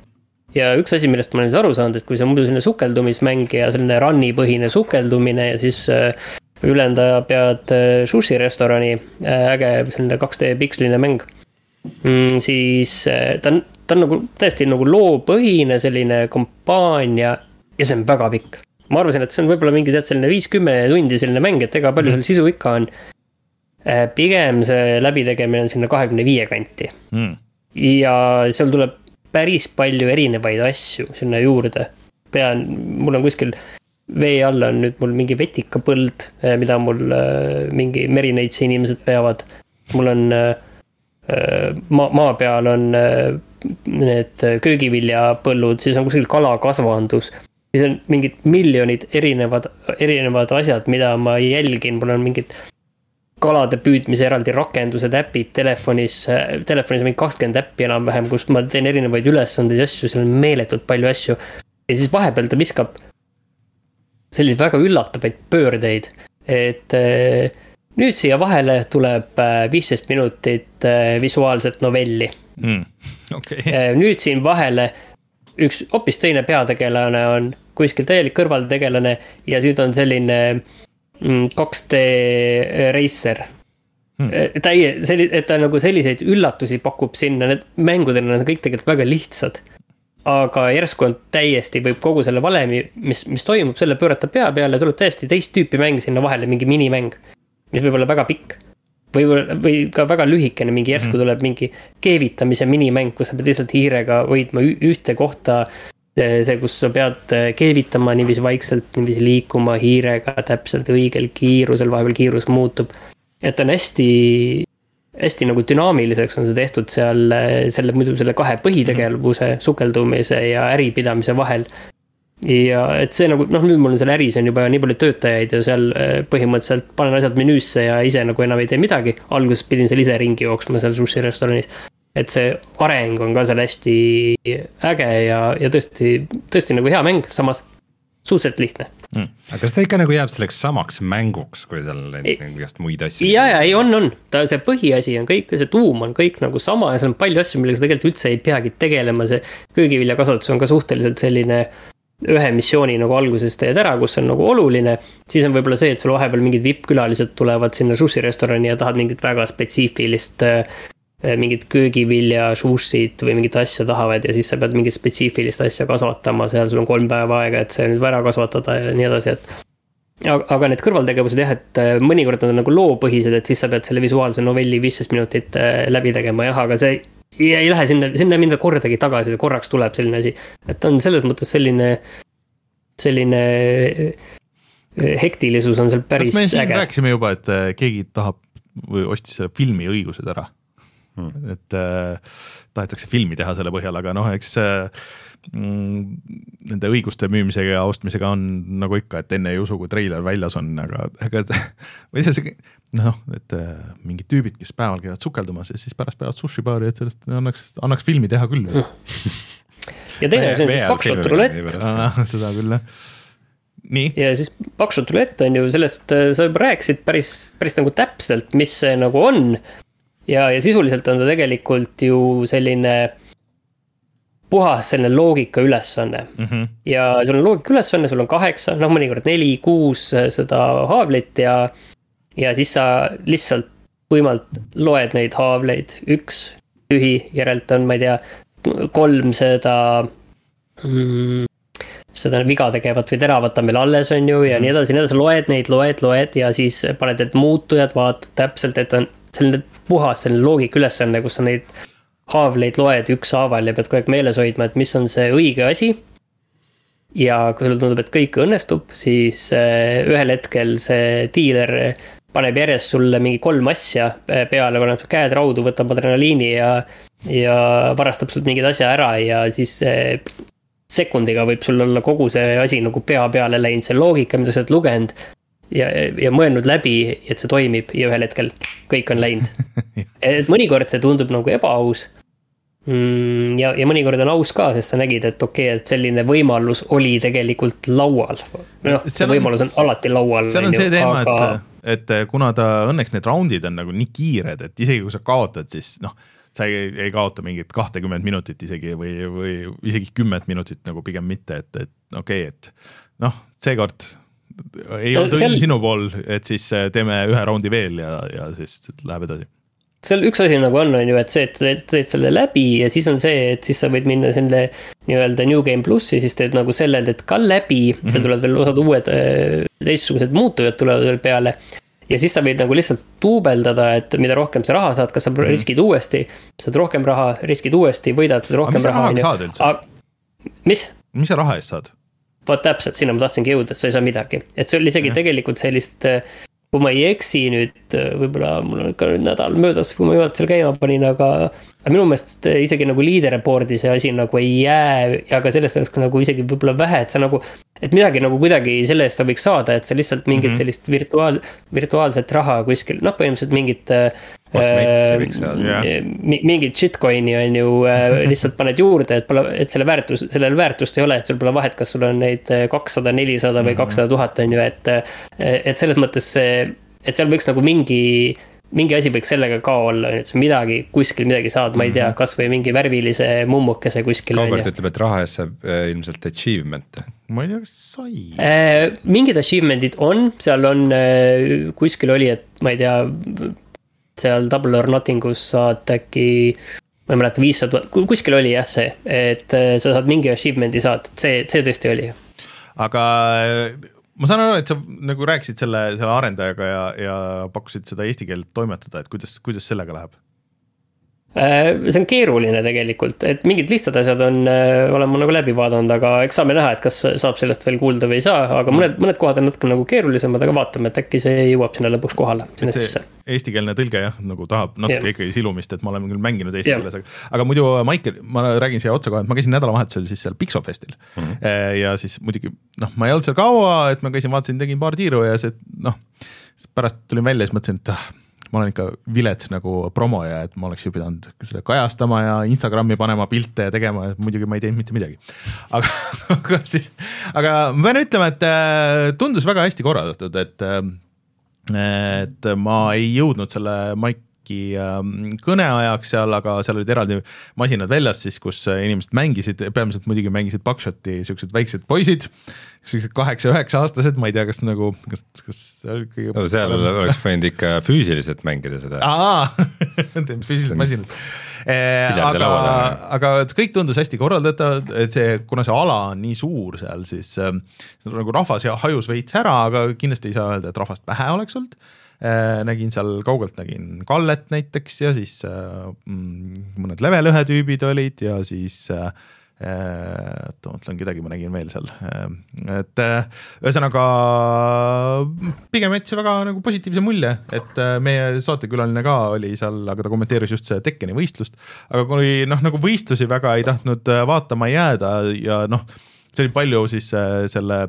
ja üks asi, millest ma olen siis aru saanud, et kui see on muidu selline sukeldumismäng ja selline run'i põhine sukeldumine ja siis ülendaja pead sushi restorani, äge selline kaks D piksline mäng, mm, siis ta on, ta on nagu täiesti nagu loopõhine selline kampaania ja see on väga pikk. Ma arvasin, et see on võib-olla mingi tead selline viiskümmend tundi selline mäng, et ega palju seal sisu ikka on. Pigem see läbitegemine on sinna kahekümne viie kanti mm. ja seal tuleb päris palju erinevaid asju sinna juurde. Pean, mul on kuskil vee all on nüüd mul mingi vetikapõld, mida mul mingi merineitsi inimesed peavad. Mul on maa, maa peal on need köögiviljapõllud, siis on kuskil kalakasvandus. Siis on mingid miljonid erinevad, erinevad asjad, mida ma jälgin. Mul on mingid kalade püüdmise eraldi rakendused, äpid telefonis, telefonis on mingi kakskümmend äppi enam vähem, kus ma teen erinevaid ülesandeid asju, seal on meeletult palju asju. Ja siis vahepeal ta viskab selliseid väga üllatavaid pöördeid, et nüüd siia vahele tuleb viisteist minutit visuaalset novelli. Mm, okay. Nüüd siin vahele üks hoopis teine peategelane on kuskil täielik kõrvaltegelane ja nüüd on selline kaks D racer. Hmm. Ta, ei, et ta nagu selliseid üllatusi pakub sinna, need mängudena on kõik tegelikult väga lihtsad. Aga järsku on täiesti, võib kogu selle valemi, mis, mis toimub, selle pöörata pea peale, tuleb täiesti teist tüüpi mäng sinna vahele, mingi minimäng, mis võib olla väga pikk. Või, või ka väga lühikene, mingi järsku tuleb mingi keevitamise minimäng, kus sa pead lihtsalt hiirega hoidma ühte kohta, see, kus sa pead keevitama niiviisi vaikselt, niiviisi liikuma hiirega täpselt õigel kiirusel, vahepeal kiirus muutub. Et on hästi, hästi nagu dünaamiliseks on see tehtud seal selle, muidu selle kahe põhitegevuse, sukeldumise ja äripidamise vahel. Ja et see nagu, noh nüüd mul on seal äris on juba nii palju töötajaid ja seal põhimõtteliselt panen asjad menüüsse ja ise nagu enam ei tee midagi. Alguses pidin seal ise ringi jooksma seal sushi restoranis. Et see areng on ka seal hästi äge ja, ja tõesti, tõesti nagu hea mäng, samas suhteliselt lihtne. Mm. Aga kas ta ikka nagu jääb selleks samaks mänguks, kui seal igast muid asju? Ja, ja, ei on, on. Ta, see põhiasi on kõik, see tuum on kõik nagu sama ja seal on palju asju, millega sa tegelikult üldse ei peagi tegelema. See köögiviljakasvatus on ka suhteliselt selline ühe missiooni nagu alguses teed ära, kus on nagu oluline. Siis on võib-olla see, et sul vahepeal mingid V I P-külalised tulevad sinna sushi restorani ja tahad mingit väga spetsiifilist mingid köögivilja, sushid või mingit asja tahavad ja siis sa pead mingit spetsiifilist asja kasvatama, seal sul on kolm päeva aega, et see nüüd ära kasvatada ja nii edasi, et aga need kõrvaltegevused jah, et mõnikord on nagu loopõhised, et siis sa pead selle visuaalse novelli viisteist minutit läbi tegema, jah, aga see ei lähe sinna, sinna minna kordagi tagasi, korraks tuleb selline asi, et on selles mõttes selline selline hektilisus on seal päris äge. Kas me siin äge. Rääkisime juba, et keegi tahab või ostis selle filmi õigused ära? Hmm. Et äh, tahetakse filmi teha selle põhjal, aga noh, eks äh, nende õiguste müümisega ja ostmisega on nagu ikka, et enne ei usu, kui treiler väljas on, aga, aga või see, noh, et äh, mingid tüübid, kes päeval käivad sukeldumas ja siis pärast päevad sushi-baari, et sellest annaks, annaks filmi teha küll. Ja teine see on siis Pakshot Roulette. Seda küll, nii. Ja siis Pakshot Roulette on ju sellest, sa juba rääkisid päris, päris nagu täpselt, mis see nagu on. Ja, ja sisuliselt on ta tegelikult ju selline puhas selline loogika ülesanne. Mm-hmm. Ja sul on loogika ülesanne, sul on kaheksa, noh mõnikord neli, kuus seda haavlit ja, ja siis sa lihtsalt võimalt loed neid haavleid. Üks tühi, järelt on, ma ei tea, kolm seda, mm, seda viga tegevat või teravat on meil alles on ju ja mm. nii edasi, nii edasi, loed neid, loed, loed ja siis paned need muutujad, vaatad täpselt, et on selline puhas selline loogika ülesanne, kus sa neid haavleid loed üks haaval ja pead kogu aeg meeles hoidma, et mis on see õige asi. Ja kui sulle tundub, et kõik õnnestub, siis ühel hetkel see diiler paneb järjest sulle mingi kolm asja peale, paneb käed raudu, võtab adrenaliini ja, ja varastab sult mingid asja ära ja siis sekundiga võib sul olla kogu see asi nagu pea peale läinud, see loogika, mida sa oled lugenud ja, ja mõelnud läbi, et see toimib ja ühel hetkel kõik on läinud. Et mõnikord see tundub nagu ebaaus ja, ja mõnikord on aus ka, sest sa nägid, et okei, okay, et selline võimalus oli tegelikult laual. No, see on, võimalus on alati laual. See on see teema, aga... et, et kuna ta õnneks need roundid on nagu nii kiired, et isegi kui sa kaotad, siis noh, sa ei, ei kaota mingit kahtekümmet minutit isegi või, või isegi kümmet minutit nagu pigem mitte, et, et okei okay,, et noh, seekord ei olnud õnn Seal... sinu pool, et siis teeme ühe raundi veel ja, ja siis läheb edasi. Seal üks asi nagu on, on ju, et see, et teed selle läbi ja siis on see, et siis sa võid minna selle nii-öelda New Game Plussi, siis teed nagu selle, et ka läbi, mm-hmm. seal tulevad veel osad uued teistsugused muutujad tulevad veel peale ja siis sa võid nagu lihtsalt tuubeldada, et mida rohkem sa raha saad, kas sa mm-hmm. riskid uuesti, saad rohkem raha, riskid uuesti, võidad seda rohkem raha. Mis sa raha saad üldse? Mis? Mis sa raha eest saad? Vaat täpselt, sinna ma tahtsingi jõuda, et sa ei saa midagi. Et see oli isegi ja. Tegelikult sellist, kui ma ei eksi nüüd, võib-olla mul on ikka nüüd nädal möödas, kui ma juhatusel käima panin, aga minu meelest isegi nagu leaderboardi see asi nagu ei jää, aga sellest oleks ka nagu isegi võib-olla vähe, et sa nagu, et midagi nagu kuidagi selle eest sa võiks saada, et sa lihtsalt mingit mm-hmm. sellist virtuaal, virtuaalset raha kuskil, noh, põhimõtteliselt mingit äh, mingit shitcoin'i on ju äh, lihtsalt paned juurde, et, pole, et selle väärtus, sellel väärtust ei ole, et sul pole vahet, kas sul on neid kakssada, nelisada või kakssada tuhat on ju, et, et selles mõttes see, et seal võiks nagu mingi mingi asi võiks sellega ka olla, et midagi kuskil midagi saad, ma ei tea, kas või mingi värvilise mummukese kuskil. Kaugelt ütleb, et raha eest saab ilmselt achievement. Ma ei tea, kas sai. Mingid achievementid on, seal on, kuskil oli, et ma ei tea, seal Double or Nothingus saad äkki, ma ei mäleta, viissada, kuskil oli jah see, et sa saad mingi achievementi saad, see, see tõesti oli. Aga ma saan aru, et sa nagu rääkisid selle, selle arendajaga ja, ja pakkusid seda eesti keelt toimetada, et kuidas, kuidas sellega läheb? See on keeruline tegelikult, et mingid lihtsad asjad on, olen ma nagu läbi vaadanud, aga eks saame näha, et kas saab sellest veel kuulda või ei saa, aga mõned, mõned kohad on natuke nagu keerulisemad, aga vaatame, et äkki see jõuab sinna lõpuks kohale. Eestikeelne tõlge jah, nagu tahab natuke yeah. ikkagi silumist, et ma olen küll mänginud eesti keeles, aga, aga muidu Maicel, ma räägin siia otsa kohe, et ma käisin nädalavahetusel siis seal Pixofestil mm-hmm. ja siis muidugi, noh, ma ei olnud seal kaua, et ma käisin, vaatasin, tegin paar tiiru ja see, noh, pärast tulin välja ja siis mõtlesin, et ah, ma olen ikka vilets nagu promoja, et ma oleks ju pidanud selle kajastama ja Instagrami panema pilte ja tegema, et muidugi ma ei teinud mitte midagi. Aga, aga, siis, aga ma pean ütlema, et tundus väga hästi korraldatud, et, et ma ei jõudnud selle Maiki kõneajaks seal, aga seal olid eraldi masinad väljas siis, kus inimesed mängisid, peamiselt muidugi mängisid Buckshoti siuksed väiksed poisid, kaheksa-üheksa aastased, ma ei tea, kas nagu kas, kas kõige... no, seal oleks võinud ikka füüsiliselt mängida seda. Aa, füüsiliselt masinad. Aga, aga kõik tundus hästi korraldatud, et see, kuna see ala on nii suur seal, siis nagu rahvas ja hajus veits ära, aga kindlasti ei saa öelda, et rahvast vähe oleks olnud. Nägin seal kaugelt, nägin Kallet näiteks ja siis mm, mõned level ühe tüübid olid ja siis äh, mõtlen kedagi ma nägin veel seal, et ühesõnaga pigem jätsi väga nagu positiivse mulje, et meie saatekülaline ka oli seal, aga ta kommenteeris just see Tekkeni võistlust, aga kui noh, nagu võistlusi väga ei tahtnud vaatama jääda ja noh, see oli palju siis selle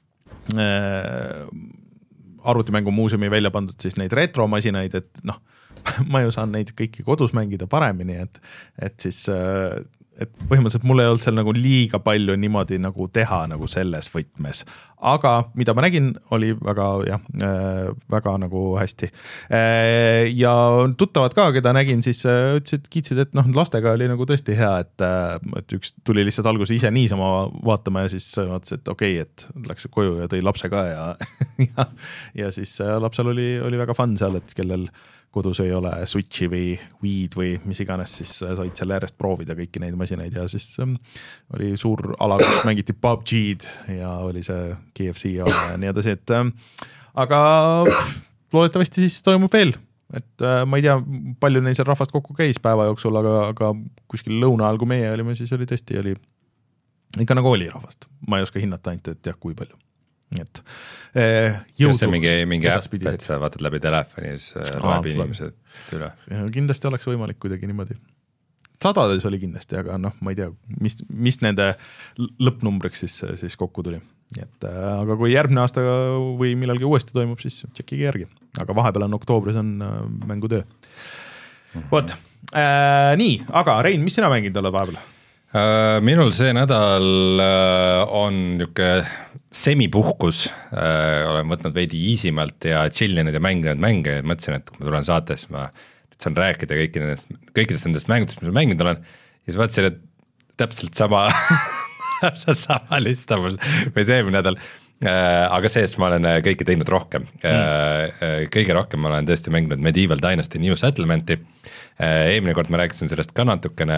äh, arvutimängu muuseumi välja pandud siis neid retromasinaid, et noh, ma ju saan neid kõiki kodus mängida paremini, et, et siis et põhimõtteliselt mul ei olnud seal nagu liiga palju niimoodi nagu teha nagu selles võtmes, aga mida ma nägin, oli väga jah, väga nagu hästi ja tuttavad ka, keda nägin, siis ütlesid, kiitsid, et noh, lastega oli nagu tõesti hea, et, et üks tuli lihtsalt alguses ise niisama vaatama ja siis vaatas, et okei, okay, et läks koju ja tõi lapse ka ja ja, ja siis lapsel oli, oli väga fun seal, et kellel kodus ei ole Switchi või Wii'd või mis iganes, siis said selle järjest proovida kõiki neid masinaid ja siis um, oli suur ala, kus mängiti P U B G'd ja oli see K F C ja nii edasi, et um, aga loodetavasti siis toimub veel, et uh, ma ei tea, palju neil seal rahvast kokku käis päeva jooksul, aga, aga kuskil lõuna ajal, kui meie olime, siis oli tõesti, oli ikka nagu oli rahvast, ma ei oska hinnata ainult, et jah, kui palju. Et, eh, jõudu, see mingi, mingi äpp, et sa vaatad läbi telefoni ja siis loeb inimesed üle. Kindlasti oleks võimalik kuidagi niimoodi. Sadades oli kindlasti, aga noh, ma ei tea, mis, mis nende lõppnumbriks siis, siis kokku tuli. Et, aga kui järgmine aasta või millalgi uuesti toimub, siis tšekkige järgi. Aga vahepeal on oktoobris on mängutöö. Mm-hmm. Vot, äh, nii, aga Rein, mis sina mängid oled vahepeal? Minul see nädal on niuke semipuhkus, olen võtnud veidi easimalt ja chillinud ja mänginud mänge, mõtlesin, et kui ma tulen saatest, ma saan rääkida kõiki nendest, kõikidest nendest mängudest, mis ma mänginud olen, ja siis vaatasin, et täpselt sama täpselt sama lista mul või see eelmine nädal, aga seest ma olen kõike teinud rohkem mm. kõige rohkem ma olen tõesti mänginud Medieval Dynasty New Settlementi, eelmine kord ma rääkisin sellest ka natukene,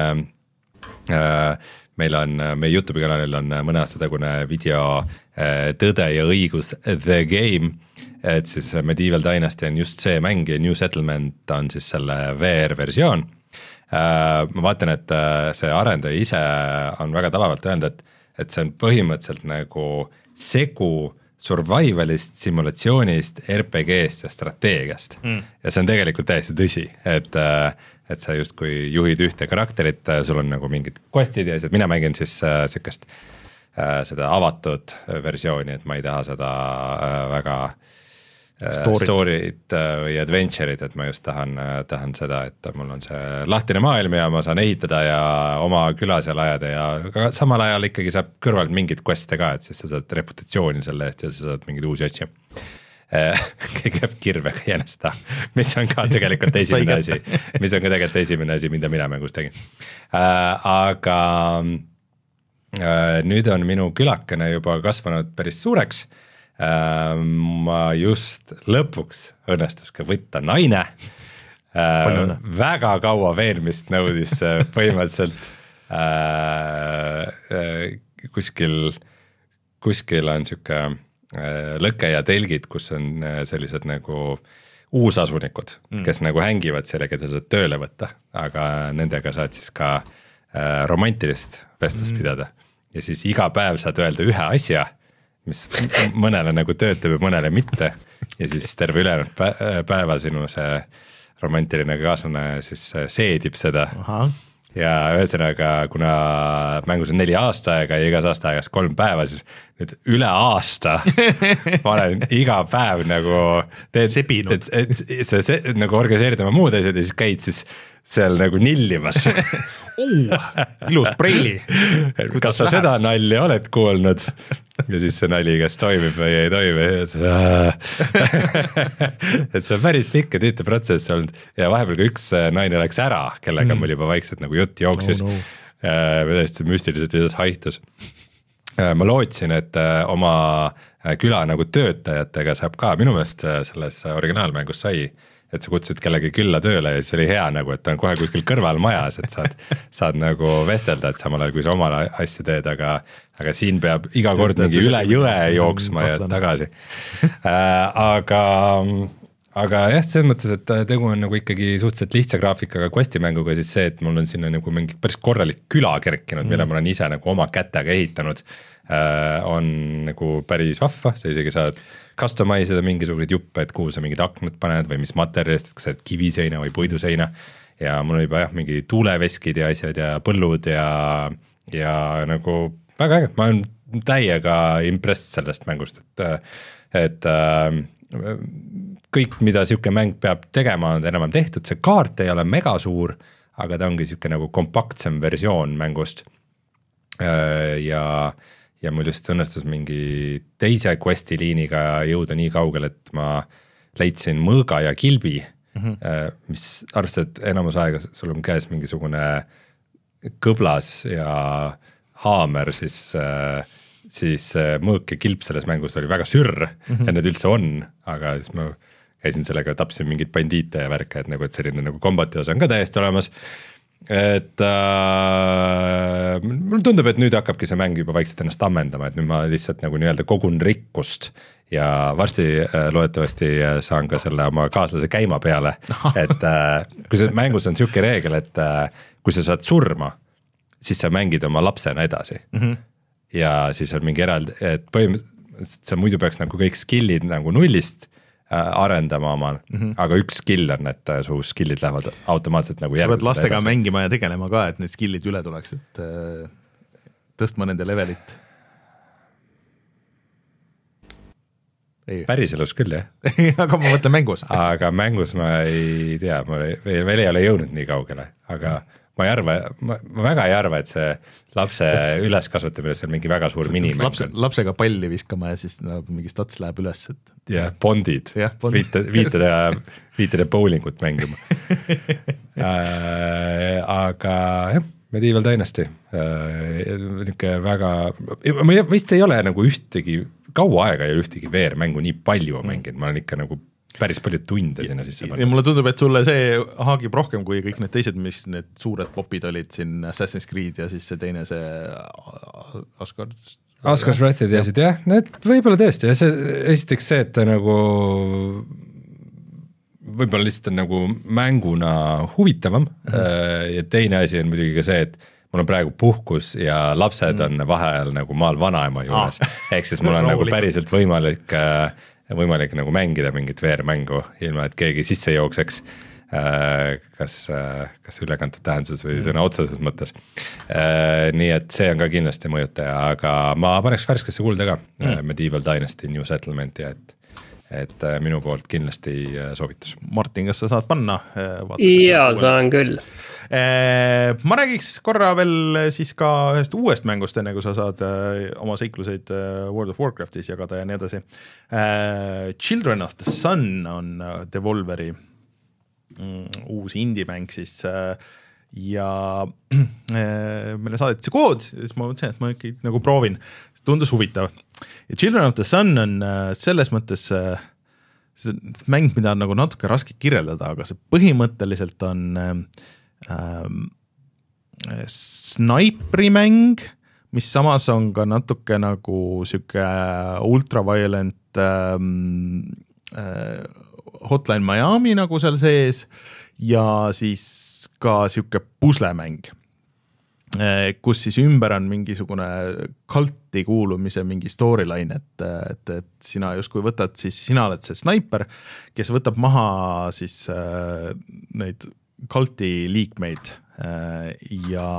meil on, meie YouTube'i kanalil on mõne aasta tagune video Tõde ja õigus The Game, et siis Medieval Dynasty on just see mäng ja New Settlement on siis selle V R-versioon. Ma vaatan, et see arendaja ise on väga tabavalt öelnud, et, et see on põhimõtteliselt nagu segu survivalist, simulatsioonist, R P G-st ja strateegiast mm. ja see on tegelikult täiesti tõsi, et, et sa justkui juhid ühte karakterit, sul on nagu mingid questid ja asjad, mina mängin siis äh, sükest äh, seda avatud versiooni, et ma ei taha seda äh, väga Storyt, storyt või adventure'id, et ma just tahan, tahan seda, et mul on see lahtine maailm ja ma saan ehitada ja oma küla seal ajada ja samal ajal ikkagi saab kõrvalt mingid quest'e ka, et siis sa saad reputatsiooni selle eest ja sa saad mingeid uusi asju. Kõik jääb kirvega jänesta, mis on ka tegelikult esimene asi, mis on ka tegelikult esimene asi, mida mina mängus tegin. Aga nüüd on minu külakene juba kasvanud päris suureks. Ma just lõpuks õnnestus ka võtta naine, väga kaua veenmist nõudis põhimõtteliselt kuskil, kuskil on siuke lõke ja telgid, kus on sellised nagu uusasunikud, mm. kes nagu hängivad selle, keda saad tööle võtta, aga nendega saad siis ka romantilist vestlust mm. pidada ja siis iga päev saad öelda ühe asja, mis mõnele nagu töötab ja mõnele mitte ja siis terve ülejäänud päeva sinu see romantiline kaaslane siis seedib seda. Aha. Ja ühesõnaga, kuna mängus on neli aasta aega ja igas aasta aegas kolm päeva, siis nüüd üle aasta ma olen iga päev nagu sebinud, et, et, et sa see, nagu organiseerid oma muud asjad ja siis käid siis seal nagu nillimas uh, ilus preili. Kas sa seda nalja oled kuulnud? Ja siis see nali, kas toimib või ei toimi. Et see on päris pikk ja tüüte protsess olnud ja vahepeal kui üks naine läks ära, kellega mm. mul juba vaikselt nagu jutt jooksis no, no. Tõesti müstiliselt ja haihtus. Ma lootsin, et oma küla nagu töötajatega saab ka, minu meelest selles originaalmängus sai, et sa kutsusid kellegi külla tööle ja siis oli hea nagu, et ta on kohe kuskil kõrval majas, et saad, saad nagu vestelda, et samal ajal kui sa oma asja teed, aga, aga siin peab iga kord mingi üle jõe jooksma ja tagasi. Aga, aga jah, selles mõttes, et tegu on nagu ikkagi suhteliselt lihtsa graafikaga questimänguga, siis see, et mul on sinna nagu mingi päris korralik küla kerkinud, mm. mille ma olen ise nagu oma kätega ehitanud, on nagu päris vahva, sa isegi saad customize ida mingisuguseid juppe, et kuhu sa mingid aknad paned või mis materjalist, kas sa oled kiviseina või puiduseina ja mul on juba jah, mingi tuuleveskid ja asjad ja põllud ja, ja nagu väga äge, ma olen täiega impressed sellest mängust, et, et kõik, mida siuke mäng peab tegema, on enam-vähem tehtud, see kaart ei ole mega suur, aga ta ongi siuke nagu kompaktsem versioon mängust ja ja mul just õnnestus mingi teise questi liiniga jõuda nii kaugel, et ma leidsin mõõga ja kilbi, mm-hmm. mis arvestad, et enamus aega sul on käes mingisugune kõblas ja haamer, siis, siis mõõk ja kilp selles mängus oli väga sürr mm-hmm. ja need üldse on, aga siis ma käisin sellega, tapsin mingid bandiite ja värke, et, nagu, et selline nagu kombati osa on ka täiesti olemas. Et äh, mulle tundub, et nüüd hakkabki see mäng juba vaikselt ennast ammendama, et nüüd ma lihtsalt nagu nii-öelda kogun rikkust ja varsti äh, loodetavasti saan ka selle oma kaaslase käima peale, et äh, kui see mängus on siuke reegel, et äh, kui sa saad surma, siis sa mängid oma lapsena edasi mm-hmm. ja siis on mingi eraldi, et põhimõtteliselt sa muidu peaks nagu kõik skillid nagu nullist arendama omal, mm-hmm. aga üks skill on, et su skillid lähevad automaatselt nagu sa pead lastega edasi mängima ja tegelema ka, et need skillid üle tuleks, et äh, tõstma nende levelit. Ei. Päris elus küll, jah. Aga ma mõtlen mängus. Aga mängus ma ei tea, ma veel, veel ei ole jõudnud nii kaugele, aga ma ei arva, ma, ma väga ei arva, et see lapse üleskasvatamine, see on mingi väga suur minimäng. Lapse, lapsega palli viskama ja siis no, mingi stats läheb üles. Et... jah, bondid, viited, viited ja, viited ja bowlingut mängima äh, aga jah, Medieval Dynasty äh, niisugune väga, ma vist ei ole nagu ühtegi, kaua aega ei ole ühtegi V R-mängu nii palju mänginud, ma olen ikka nagu päris palju tunde sinna sisse pannud. Ja mulle tundub, et sulle see haagib rohkem kui kõik need teised, mis need suured popid olid siin Assassin's Creed ja siis see teine see Asgard. Asgard's Wrath'id ja siit jah, need võib-olla tõesti ja see esiteks see, et ta nagu võib-olla lihtsalt on nagu mänguna huvitavam mm-hmm. ja teine asi on muidugi ka see, et mul on praegu puhkus ja lapsed on vaheajal nagu maal vanaema juures ah. ehk siis mul on nagu päriselt võimalik võimalik nagu mängida mingit V R-mängu ilma, et keegi sisse jookseks kas, kas ülekantud tähenduses või sõna otseses mõttes. Nii et see on ka kindlasti mõjutaja, aga ma paneks värskesse kuulda ka mm. Medieval Dynasty New Settlement ja et et minu poolt kindlasti soovitus. Martin, kas sa saad panna? Jaa, saan küll. Ma räägiks korra veel siis ka ühest uuest mängust, enne kui sa saad oma seikluseid World of Warcraftis jagada ja nii edasi. Children of the Sun on Devolveri uus indie-mäng siis ja meile saadeti see kood, siis ma mõtlesin, et ma ikka nagu proovin, tundus huvitav. Ja Children of the Sun on selles mõttes see mäng, mida on nagu natuke raske kirjeldada, aga see põhimõtteliselt on ähm, snaiprimäng, mis samas on ka natuke nagu siuke ultraviolent ähm, äh, Hotline Miami nagu seal sees ja siis ka siuke puslemäng, kus siis ümber on mingisugune kalti kuulumise mingi storyline, et, et, et sina justkui võtad, siis sina oled see snaiper, kes võtab maha siis äh, neid kalti liikmeid äh, ja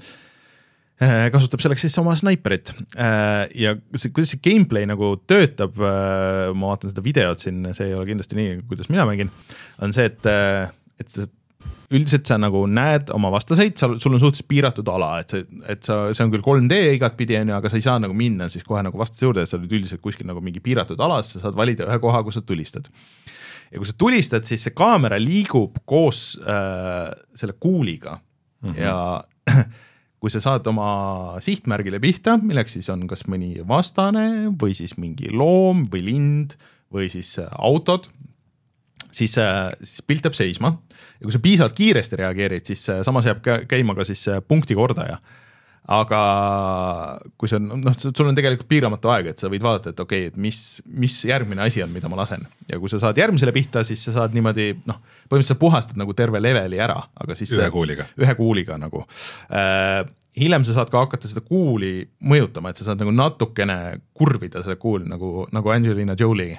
äh, kasutab selleks siis oma snaiperit äh, ja see, kuidas see gameplay nagu töötab, äh, ma vaatan seda videot siin, see ei ole kindlasti nii, kuidas mina mängin, on see, et, et see üldiselt sa nagu näed oma vastaseid, sul on suhteliselt piiratud ala, et see, et sa, see on küll kolm D igat pidi, aga sa ei saa nagu minna siis kohe nagu vastase juurde, sa oled üldiselt kuskil nagu mingi piiratud alas, sa saad valida ühe koha, kus sa tulistad. Ja kui sa tulistad, siis see kaamera liigub koos äh, selle kuuliga mm-hmm. ja kui sa saad oma sihtmärgile pihta, milleks siis on kas mõni vastane või siis mingi loom või lind või siis autod, siis, siis pilt jääb seisma ja kui sa piisavalt kiiresti reageerid, siis samas jääb käima ka siis punkti kordaja. Aga kui see on, noh, sul on tegelikult piiramatu aeg, et sa võid vaadata, et okei, et mis, mis järgmine asi on, mida ma lasen. Ja kui sa saad järgmisele pihta, siis sa saad niimoodi, noh, põhimõtteliselt puhastad nagu terve leveli ära. Aga siis ühe kuuliga. Ühe kuuliga nagu. Äh, hiljem sa saad ka hakata seda kuuli mõjutama, et sa saad nagu natukene kurvida seda kuuli nagu, nagu Angelina Jolie.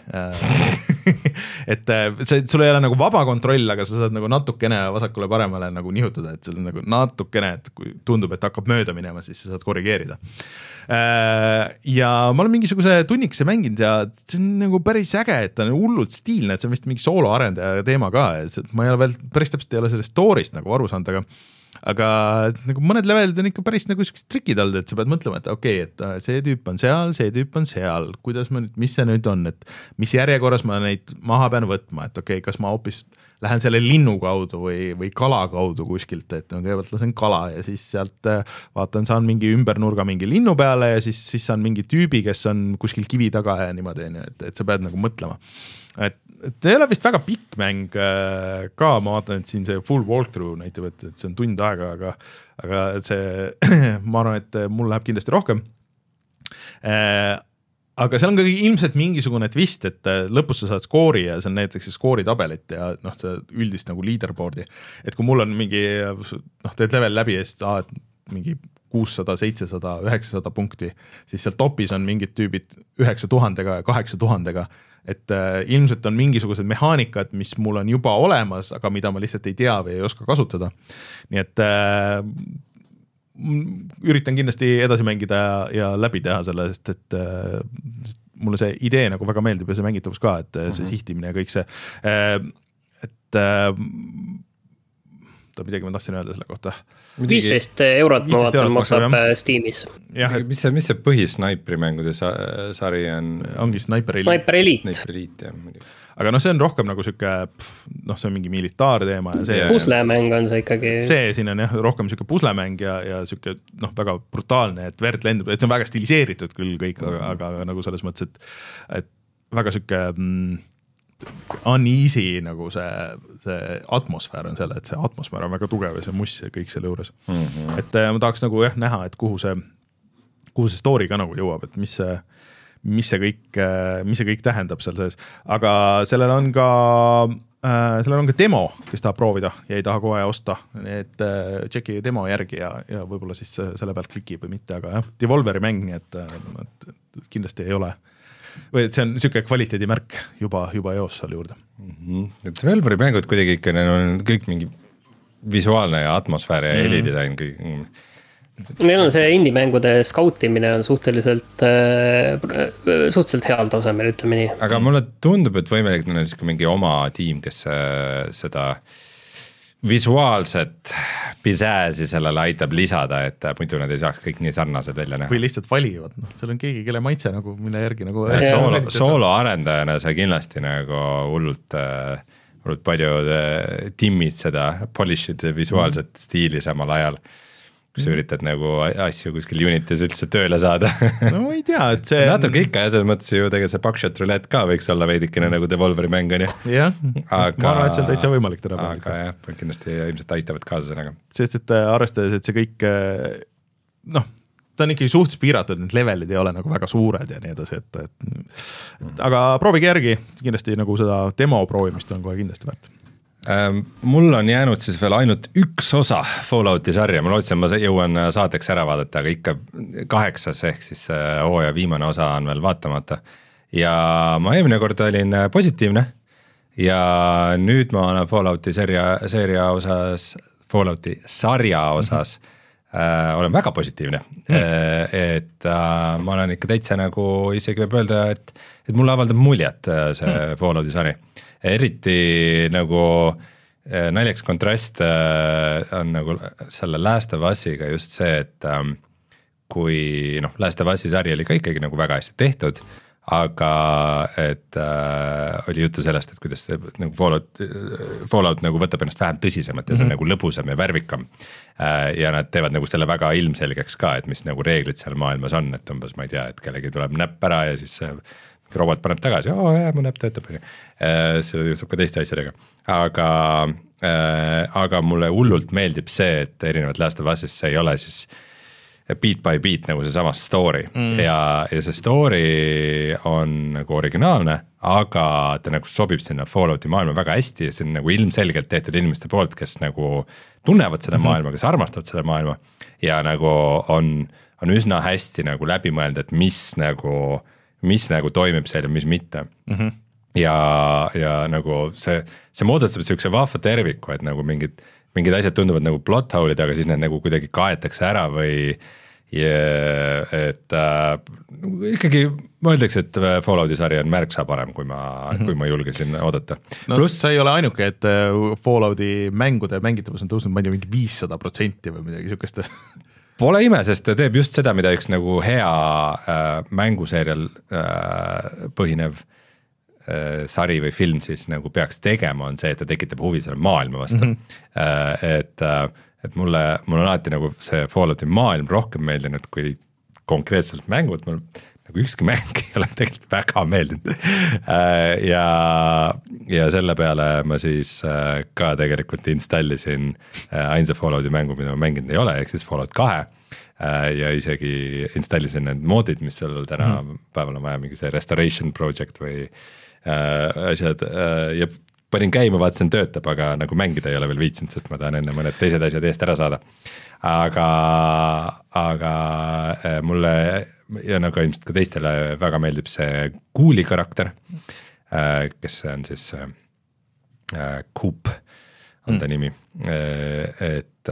et see, sul ei ole nagu vaba kontroll, aga sa saad nagu natukene vasakule paremale nagu nihutada, et sul on nagu natukene, et kui tundub, et hakkab mööda minema, siis sa saad korrigeerida. Ja ma olen mingisuguse tunnikese mänginud ja see on nagu päris äge, et ta on hullult stiilne, et see on vist mingi sooloarendaja teema ka, et ma ei ole veel päris täpselt ei ole sellest story'st nagu aru saanud, aga aga nagu mõned levelid on ikka päris nagu sellised trikid olnud, et sa pead mõtlema, et okei, okay, et see tüüp on seal, see tüüp on seal, kuidas ma nüüd, mis see nüüd on, et mis järjekorras ma neid maha pean võtma, et okei, okay, kas ma hoopis lähen selle linnu kaudu või, või kala kaudu kuskilt, et no kõigepealt lasen kala ja siis sealt vaatan, saan mingi ümbernurga mingi linnu peale ja siis, siis saan mingi tüübi, kes on kuskil kivi taga ja niimoodi, et, et sa pead nagu mõtlema. Et, et ei ole vist väga pikk mäng ka, ma vaatan, et siin see full walkthrough näitab, et, et see on tund aega, aga, aga see, ma arvan, et mul läheb kindlasti rohkem. Aga seal on ka ilmselt mingisugune twist, et lõpus sa saad skoori ja see on näiteks skoori tabelit ja noh, see üldist nagu leaderboardi. Et kui mul on mingi, noh, teed level läbi ja siis ah, mingi kuussada, seitsesada, üheksasada punkti, siis seal topis on mingid tüübid üheksa tuhandega ja kaheksa tuhandega, et äh, ilmselt on mingisugused mehaanikad, mis mul on juba olemas, aga mida ma lihtsalt ei tea või ei oska kasutada. Nii et äh, üritan kindlasti edasi mängida ja, ja läbi teha selle, sest et äh, mulle see idee nagu väga meeldib ja see mängitavus ka, et see mm-hmm. sihtimine ja kõik see, äh, et äh, midagi ma tahtsin öelda selle kohta. viisteist eurot ma vaatan, maksab Steamis. Et... mis see, mis see põhisnaipri mängude sa, sari on? Ongi Sniper Elite. Sniper Elite. Sniper Elite, jah. Aga noh, see on rohkem nagu siuke, noh, see on mingi militaarteema ja see... Puslemäng on see ikkagi... See siin on jah, rohkem siuke puslemäng ja, ja siuke, noh, väga brutaalne, et verd lendab, et see on väga stiliseeritud küll kõik, aga, aga nagu selles mõttes, et, et väga siuke mm, uneasy nagu see, see atmosfäär on selle, et see atmosfäär on väga tugev ja see muss ja kõik selle juures. Mm -hmm. Et ma tahaks nagu jah näha, et kuhu see, kuhu see story ka nagu jõuab, et mis see mis see kõik, mis see kõik tähendab seal sees, aga sellel on ka äh, sellel on ka demo, kes tahab proovida ja ei taha kohe osta, et äh, tšeki demo järgi ja, ja võib-olla siis selle pealt klikib või mitte, aga jah, Devolveri mäng, nii et, et, et kindlasti ei ole või et see on niisugune kvaliteedimärk juba, juba eos seal juurde. Mm-hmm. Et Devolveri mängud kuidagi ikka on kõik mingi visuaalne ja atmosfäär ja mm-hmm. helidisain kõik. Neil on see indie-mängude skautimine on suhteliselt, äh, suhteliselt heal tasemel, ütleme nii. Aga mulle tundub, et võimalik on siis mingi oma tiim, kes äh, seda visuaalset pisääsi sellele aitab lisada, et muidu nad ei saaks kõik nii sarnased välja näha. Või lihtsalt valivad, noh, seal on keegi, kelle maitse nagu, mille järgi nagu... Soolo, soolo arendajana sa kindlasti nagu hullult, hullult palju timmid seda, polish'id visuaalset mm. stiili samal ajal. Kui sa üritad nagu asju kuskil Unitis üldse tööle saada. No ma ei tea, et see... Natuke ikka ja selles mõttes ju tegelikult see Buckshot Roulette ka võiks olla veidikene nagu Devolveri mäng on ju. Jah, aga... ma arvan, et see on täitsa võimalik täna. Aga jah, kindlasti ilmselt aitavad kaasa sellega. Sest et arvestades, et see kõik, noh, ta on ikkagi suhteliselt piiratud, need levelid ei ole nagu väga suured ja nii edasi, et, et, et aga proovige järgi, kindlasti nagu seda demo proovimist on kohe kindlasti väärt. Mul on jäänud siis veel ainult üks osa Fallouti sarja, ma lootsin, ma jõuan saateks ära vaadata, aga ikka kaheksas ehk siis hooaja viimane osa on veel vaatamata. Ja ma eelmine kord olin positiivne ja nüüd ma olen Fallouti seeria, seeria osas, Fallouti sarja osas mm-hmm. äh, olen väga positiivne mm.. Et äh, ma olen ikka täitsa nagu isegi võib öelda, et, et mulle avaldab muljet see mm. Fallouti sari. Eriti nagu naljaks kontrast on nagu selle Last of Us'iga just see, et kui noh, Last of Us'i sari oli ka ikkagi nagu väga hästi tehtud, aga et äh, oli juttu sellest, et kuidas nagu Fallout, Fallout nagu võtab ennast vähem tõsisemalt ja see on mm-hmm. nagu lõbusam ja värvikam äh, ja nad teevad nagu selle väga ilmselgeks ka, et mis nagu reeglid seal maailmas on, et umbes ma ei tea, et kellegi tuleb näpp ära ja siis see robot paneb tagasi, oo jah, mu näpp töötab. See juhtub ka teiste asjadega. Aga, äh, aga mulle hullult meeldib see, et erinevad Last of Us'ist see ei ole siis beat by beat nagu see sama story mm. ja, ja see story on nagu originaalne, aga ta nagu sobib sinna Fallouti maailma väga hästi ja see on nagu ilmselgelt tehtud inimeste poolt, kes nagu tunnevad seda mm-hmm. maailma, kes armastavad seda maailma ja nagu on, on üsna hästi nagu läbi mõelda, et mis nagu mis nagu toimib seal ja mis mitte mm-hmm. ja, ja nagu see, see moodustab sellise vahva terviku, et nagu mingid mingid asjad tunduvad nagu plot hole'id, aga siis need nagu kuidagi kaetakse ära või yeah, et äh, ikkagi ma ütleks, et Fallouti sari on märksa parem, kui ma, mm-hmm. kui ma julgesin oodata. No, Plus sa ei ole ainuke, et Fallouti mängude mängitavus on tõusnud, ma ei tea, mingi viissada protsenti või midagi sihukest. Pole ime, sest ta teeb just seda, mida üks nagu hea äh, mänguseerial äh, põhinev sari või film siis nagu peaks tegema, on see, et ta tekitab huvi selle maailma vastu mm-hmm. et, et mulle, mul on alati nagu see Fallouti maailm rohkem meeldinud kui konkreetselt mängud, mul nagu ükski mäng ei ole tegelikult väga meeldinud ja, ja selle peale ma siis ka tegelikult installisin ainsa Fallouti mängu, mida ma mänginud ei ole, ehk siis Fallout kahe ja isegi installisin need moodid, mis seal täna mm-hmm. päeval on vaja, mingi see restoration project või asjad ja panin käima, vaatasin töötab, aga nagu mängida ei ole veel viitsinud, sest ma tahan enne mõned teised asjad eest ära saada. Aga, aga mulle ja nagu ilmselt ka teistele väga meeldib see Cool'i karakter, kes on siis Coop on ta nimi, et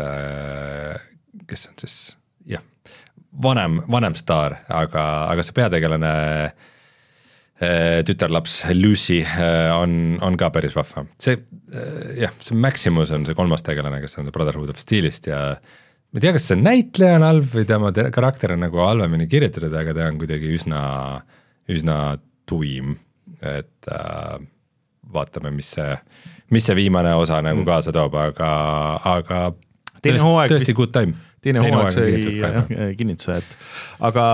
kes on siis jah, vanem, vanem staar, aga, aga see peategelane tütarlaps Lucy on, on ka päris vahva. See jah, see Maximus on see kolmas tegelane, kes on Brotherhood of Steelist ja ma ei tea, kas see näitleja on halb või tema karakter on nagu halvemini kirjutatud, aga ta on kuidagi üsna, üsna tuim, et äh, vaatame, mis see, mis see viimane osa nagu kaasa toob, aga, aga teine tõesti, hooaeg, tõesti good time. Teine, teine hooaeg sai kinnituse, et aga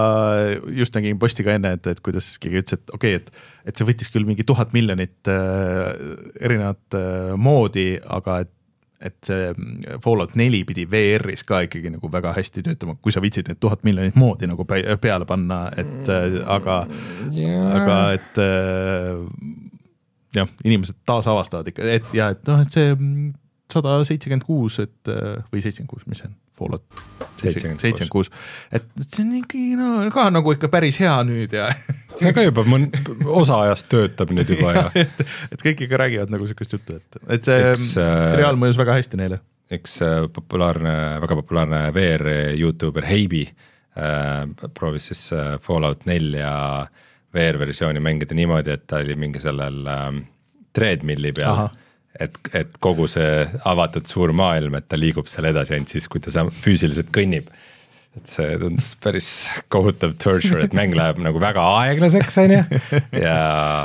just nägin posti ka enne, et, et kuidas keegi ütles, et okei, okay, et, et see võttis küll mingi tuhat miljonit äh, erinevat äh, moodi, aga et, et see Fallout neli pidi V R-is ka ikkagi nagu väga hästi töötama, kui sa vitsid need tuhat miljonit moodi nagu peale panna, et äh, aga yeah. aga et äh, jah, inimesed taas avastavad ikka, et ja, et noh, et see sada seitsekümmend kuus, et või seitsekümmend kuus, mis see on? Fallout seitsekümmend kuus, et see on ikkagi no, ka nagu ikka päris hea nüüd ja see ka juba mõn, osa ajast töötab nüüd juba ja, ja. Et, et kõik ikka räägivad nagu sellist juttu, et, et see eks, seriaal mõjus väga hästi neile. Eks populaarne, väga populaarne V R YouTuber Heibi äh, proovis siis Fallout nelja V R-versiooni mängida niimoodi, et ta oli mingi sellel äh, treadmilli peal. Aha. Et, et kogu see avatud suur maailm, et ta liigub seal edasi ainult siis, kui ta saab, füüsiliselt kõnnib. Et see tundus päris kohutav torture, et mäng läheb nagu väga aeglaseks, on ju, ja,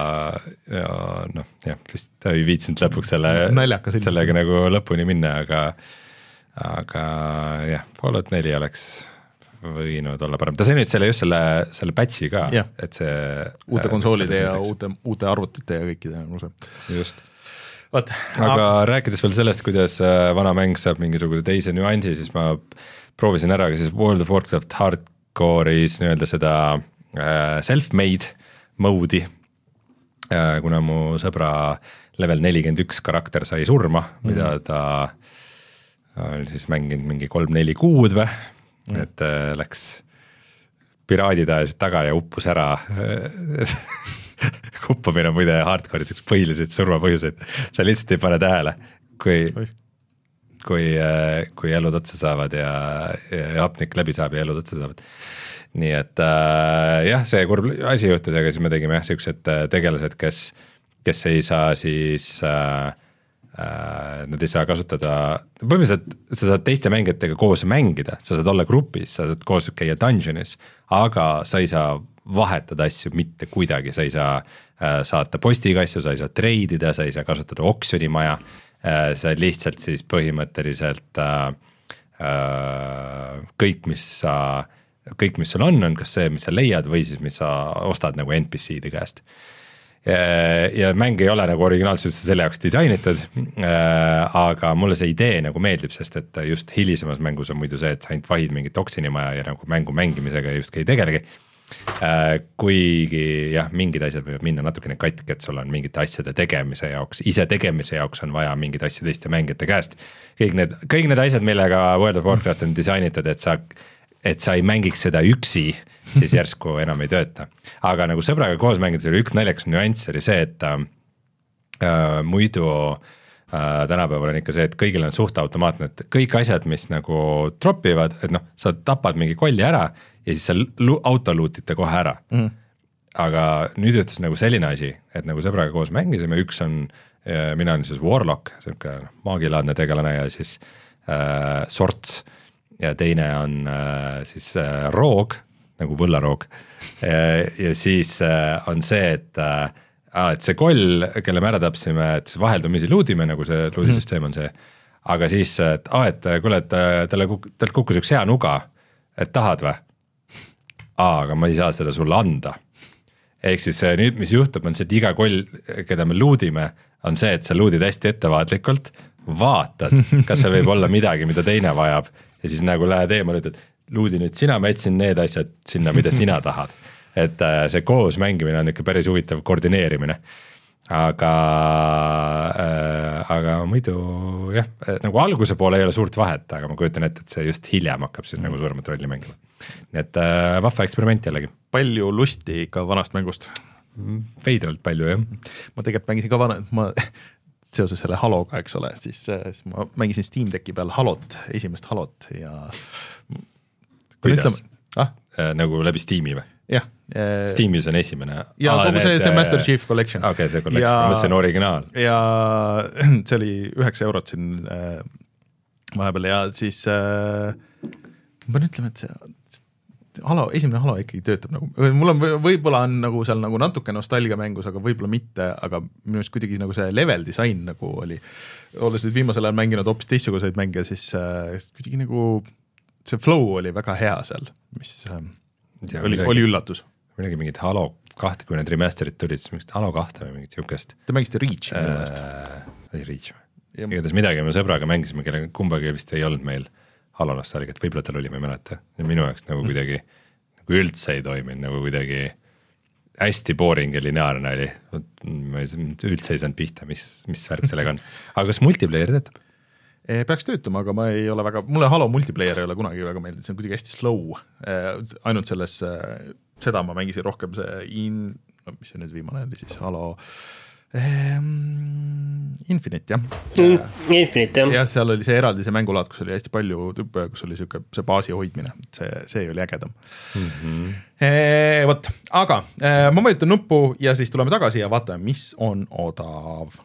ja noh, jah, vist ta ei viitsinud lõpuks selle, sellega nagu lõpuni minna, aga, aga jah, Fallout neli oleks võinud olla parem. Ta sai nüüd selle just selle, selle patchi ka, ja. Et see uute konsoolide ja uute, uute arvutite ja kõikide nagu see. Just. Vaat, aga aga rääkides veel sellest, kuidas vana mäng saab mingisuguse teise nüansi, siis ma proovisin ära ka siis World of Warcraft Hardcore'is nii-öelda seda self-made mode'i, kuna mu sõbra level nelikümmend üks karakter sai surma, mm. mida ta oli siis mänginud mingi kolm-neli kuud või, mm. et läks piraadid ajasid taga ja uppus ära kuppamine on muide hardcore'is üks põhiliseid surmapõhjuseid, sa lihtsalt ei pane tähele, kui, kui, kui elud otsa saavad ja, ja hapnik läbi saab ja elud otsa saavad. Nii et äh, jah, see kurb asi juhtus, aga siis me tegime jah, siuksed tegelased, kes, kes ei saa siis äh, äh, nad ei saa kasutada, põhimõtteliselt sa saad teiste mängijatega koos mängida, sa saad olla grupis, sa saad koos käia dungeonis, aga sa ei saa vahetada asju mitte kuidagi, sa ei saa äh, saata postikasju, sa ei saa treidida, sa ei saa kasutada oksjonimaja, äh, sa lihtsalt siis põhimõtteliselt äh, äh, kõik, mis sa, kõik, mis sul on, on kas see, mis sa leiad või siis, mis sa ostad nagu N P C-de käest. Ja, ja mäng ei ole nagu originaalselt selle jaoks disainitud, äh, aga mulle see idee nagu meeldib, sest et just hilisemas mängus on muidu see, et sa ainult vahid mingit oksjonimaja ja nagu mängu mängimisega just ei tegelegi. Äh, kuigi jah, mingid asjad võivad minna natukene katki, et sul on mingite asjade tegemise jaoks, ise tegemise jaoks on vaja mingid asju teiste mängijate käest. Kõik need, kõik need asjad, millega World of Warcraft on disainitud, et sa, et sa ei mängiks seda üksi, siis järsku enam ei tööta. Aga nagu sõbraga koos mängides oli üks naljakas nüanss oli see, et äh, muidu äh, tänapäeval on ikka see, et kõigil on suht automaatne, et kõik asjad, mis nagu dropivad, et noh, sa tapad mingi kolli ära ja siis sa autoluutite kohe ära. Mm. Aga nüüd juhtus nagu selline asi, et nagu sõbraga koos mängisime, üks on, mina olen siis Warlock, maagilaadne tegelane ja siis äh, Sorts ja teine on äh, siis äh, Roog, nagu võllaroog ja, ja siis äh, on see, et äh, et see koll, kelle me ära tapsime, et siis vaheldumisi luudime, nagu see luudisüsteem on see, aga siis, et aa, et kuule, et talle kuk- talt kukkus üks hea nuga, et tahad või? Aa, aga ma ei saa seda sulle anda. Ehk siis nüüd, mis juhtub, on see, et iga koll, keda me luudime, on see, et sa luudid hästi ettevaatlikult, vaatad, kas see võib olla midagi, mida teine vajab ja siis nagu lähed eemal, ütled, luudi nüüd sina, ma etsin need asjad sinna, mida sina tahad. Et see koos mängimine on ikka päris huvitav koordineerimine. Aga, äh, aga muidu jah, nagu alguse poole ei ole suurt vahet, aga ma kujutan ette, et see just hiljem hakkab siis nagu suuremat rolli mängima. Nii et äh, vahva eksperiment jällegi. Palju lusti ikka vanast mängust? Veidralt palju, jah. Ma tegelikult mängisin ka vana, ma seoses selle Haloga, eks ole, siis, siis ma mängisin Steam Decki peal Halot, esimest Halot ja kuidas? Ah? Äh, nagu läbi Steam'i või? jah. Steamis on esimene. ja Aa, kogu see, see Master Chief Collection. okei okay,, see collection, ja, mis see on originaal. ja see oli üheksa eurot siin äh, vahepeal ja siis äh, ma pean ütlema, et see Halo, esimene Halo ikkagi töötab nagu, mul on võib-olla on nagu seal nagu natuke nostalgia mängus, aga võib-olla mitte, aga minu arust kuidagi nagu see level disain nagu oli, olles nüüd viimasel ajal mänginud hoopis teistsuguseid mänge, siis äh, kuidagi nagu see flow oli väga hea seal, mis äh, ja, oli, midagi, oli üllatus. Midagi mingit Halo kahte, kui need remasterid tulid, siis mingit Halo kahte või mingit siukest. Te mängisite Reach? Äh, oli Reach või? Igatahes midagi me sõbraga mängisime, kelle kumbagi vist ei olnud meil Halo nostalgiat, võib-olla tal oli, ma ei mäleta. Ja minu jaoks nagu kuidagi nagu üldse ei toiminud, nagu kuidagi hästi boring ja lineaarne oli. Ma üldse ei saanud pihta, mis, mis värk sellega on. Aga kas multiplayer töötab? Peaks töötama, aga ma ei ole väga, mulle Halo multiplayer ei ole kunagi väga meeldinud, see on kuidagi hästi slow. Ainult selles, seda ma mängisin rohkem see in, no mis see nüüd viimane oli siis, Halo ehm, Infinite, jah. Infinite, jah. Ja seal oli see eraldi see mängulaad, kus oli hästi palju tüppe, kus oli siuke, see baasi hoidmine, see, see oli ägedam. Mm-hmm. E, võt, aga e, ma mõjutan nuppu ja siis tuleme tagasi ja vaatame, mis on odav.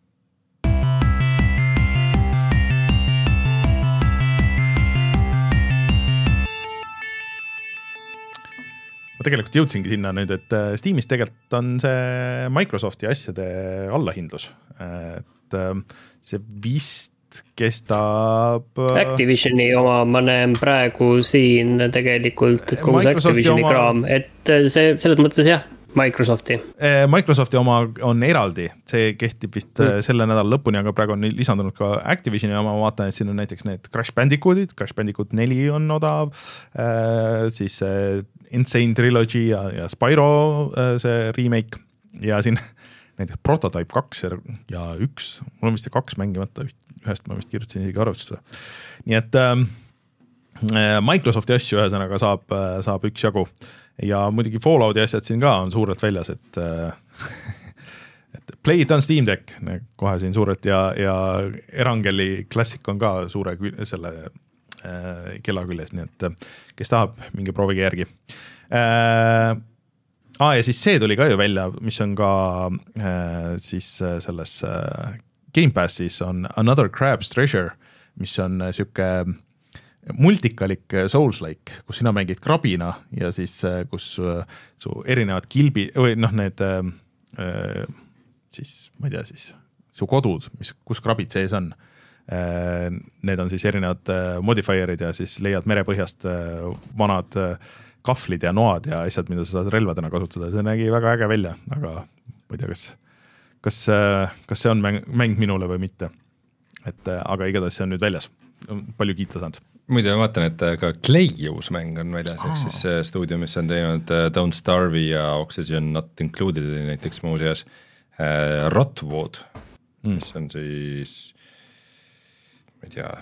Ma tegelikult jõudsingi sinna nüüd, et Steamis tegelikult on see Microsofti asjade allahindlus, et see vist kestab Activisioni oma, ma näen praegu siin tegelikult, et kogu see Activisioni oma... kraam, et see selles mõttes jah, Microsofti. Microsofti oma on eraldi, see kehtib vist mm. selle nädala lõpuni, aga praegu on lisandunud ka Activisioni oma, ma vaatan, et siin on näiteks need Crash Bandicootid, Crash Bandicoot neli on odav, siis Insane Trilogy ja, ja Spyro see remake ja siin näiteks Prototype kaks ja üks, mul on vist kaks mängimata, ühest ma vist kirjutasin isegi arvustuse. Nii et äh, Microsofti asju ühesõnaga saab, saab üks jagu ja muidugi Fallouti asjad siin ka on suurelt väljas, et, et Play it on Steam Deck kohe siin suurelt ja, ja Erangeli Classic on ka suure selle kella küljes, nii et kes tahab, mingi proovige järgi. Äh, ah, ja siis see tuli ka ju välja, mis on ka äh, siis selles äh, Game Passis on Another Crab's Treasure, mis on siuke multikalik Souls-like, kus sina mängid krabina ja siis kus su erinevad kilbi, või noh need äh, siis, ma ei tea siis, su kodud, mis, kus krabid sees on. Need on siis erinevad modifierid ja siis leiad merepõhjast vanad kahvlid ja noad ja asjad, mida sa saad relvadena kasutada. See nägi väga äge välja, aga ma ei tea, kas, kas, kas see on mäng, mäng minule või mitte. Et, aga igatahes see on nüüd väljas. Palju kiita saanud. Muide, ma vaatan, et ka Clayus mäng on väljas, ehk siis see stuudio, mis on teinud Don't Starve ja Oxygen Not Included näiteks muuseas Rotwood, mm. mis on siis ma ei tea,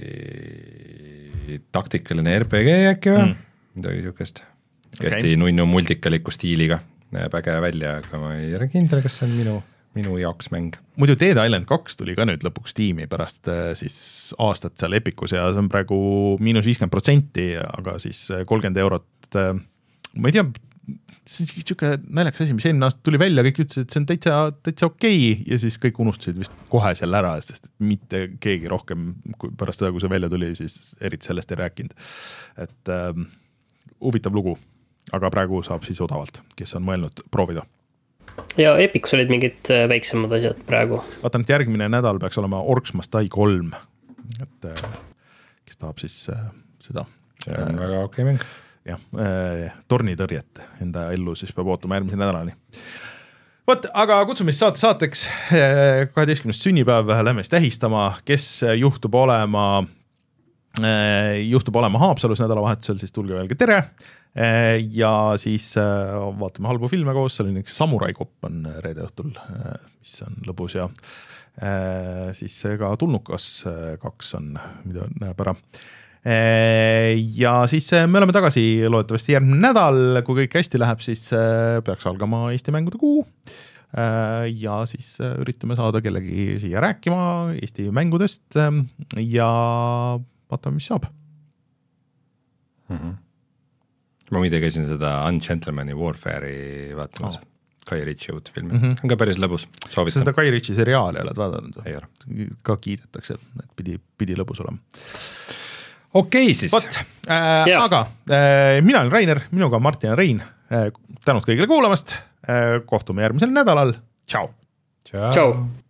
mingi taktikaline R P G äkki või? Mm. Midagi siukest. Hästi okay. Nunnu multikaliku stiiliga. Näeb äge välja, aga ma ei ole kindel, kas see on minu, minu jaoks mäng. Muidu Dead Island kaks tuli ka nüüd lõpuks tiimi pärast siis aastat seal Epicus ja see on praegu miinus viiskümmend protsenti, aga siis kolmkümmend eurot. Ma ei tea, see on siuke naljakas asi, mis eelmine aasta tuli välja, kõik ütlesid, et see on täitsa, täitsa okei ja siis kõik unustasid vist kohe seal ära, sest mitte keegi rohkem pärast seda, kui see välja tuli, siis eriti sellest ei rääkinud. Et ähm, huvitav lugu, aga praegu saab siis odavalt, kes on mõelnud proovida. Ja Epicus olid mingid väiksemad asjad praegu. Vaatan, et järgmine nädal peaks olema Orcs Must Die kolm, et kes tahab siis äh, seda. See on väga okei mäng. jah, tornitõrjet enda ellu, siis peab ootama järgmise nädalani. Võt, aga kutsumist saate saateks kaheteistkümnest sünnipäev, lähme siis tähistama, kes juhtub olema, juhtub olema Haapsalus nädalavahetusel, siis tulge öelge tere ja siis vaatame halbu filme koos, seal on üks Samurai Kopp on reede õhtul, mis on lõbus ja siis ka Tulnukas kaks on, mida näeb ära. Ja siis me oleme tagasi loodetavasti järgmine nädal, kui kõik hästi läheb, siis peaks algama Eesti mängude kuu ja siis üritame saada kellegi siia rääkima Eesti mängudest ja vaatame, mis saab. Mm-hmm. ma muide käisin seda Ungentlemani Warfare'i vaatamas oh., Kai Ritchie uut filmi mm, -hmm. on ka päris lõbus, soovitan. Seda Kai Ritchie seriaali oled vaadanud? Ei ole. Ka kiidetakse, et pidi, pidi lõbus olema. Okei okay, siis. Vot, äh, aga äh, mina olen Rainer, minuga on Martin ja Rein. Äh, tänud kõigile kuulamast, äh, kohtume järgmisel nädalal, tšau! Tšau!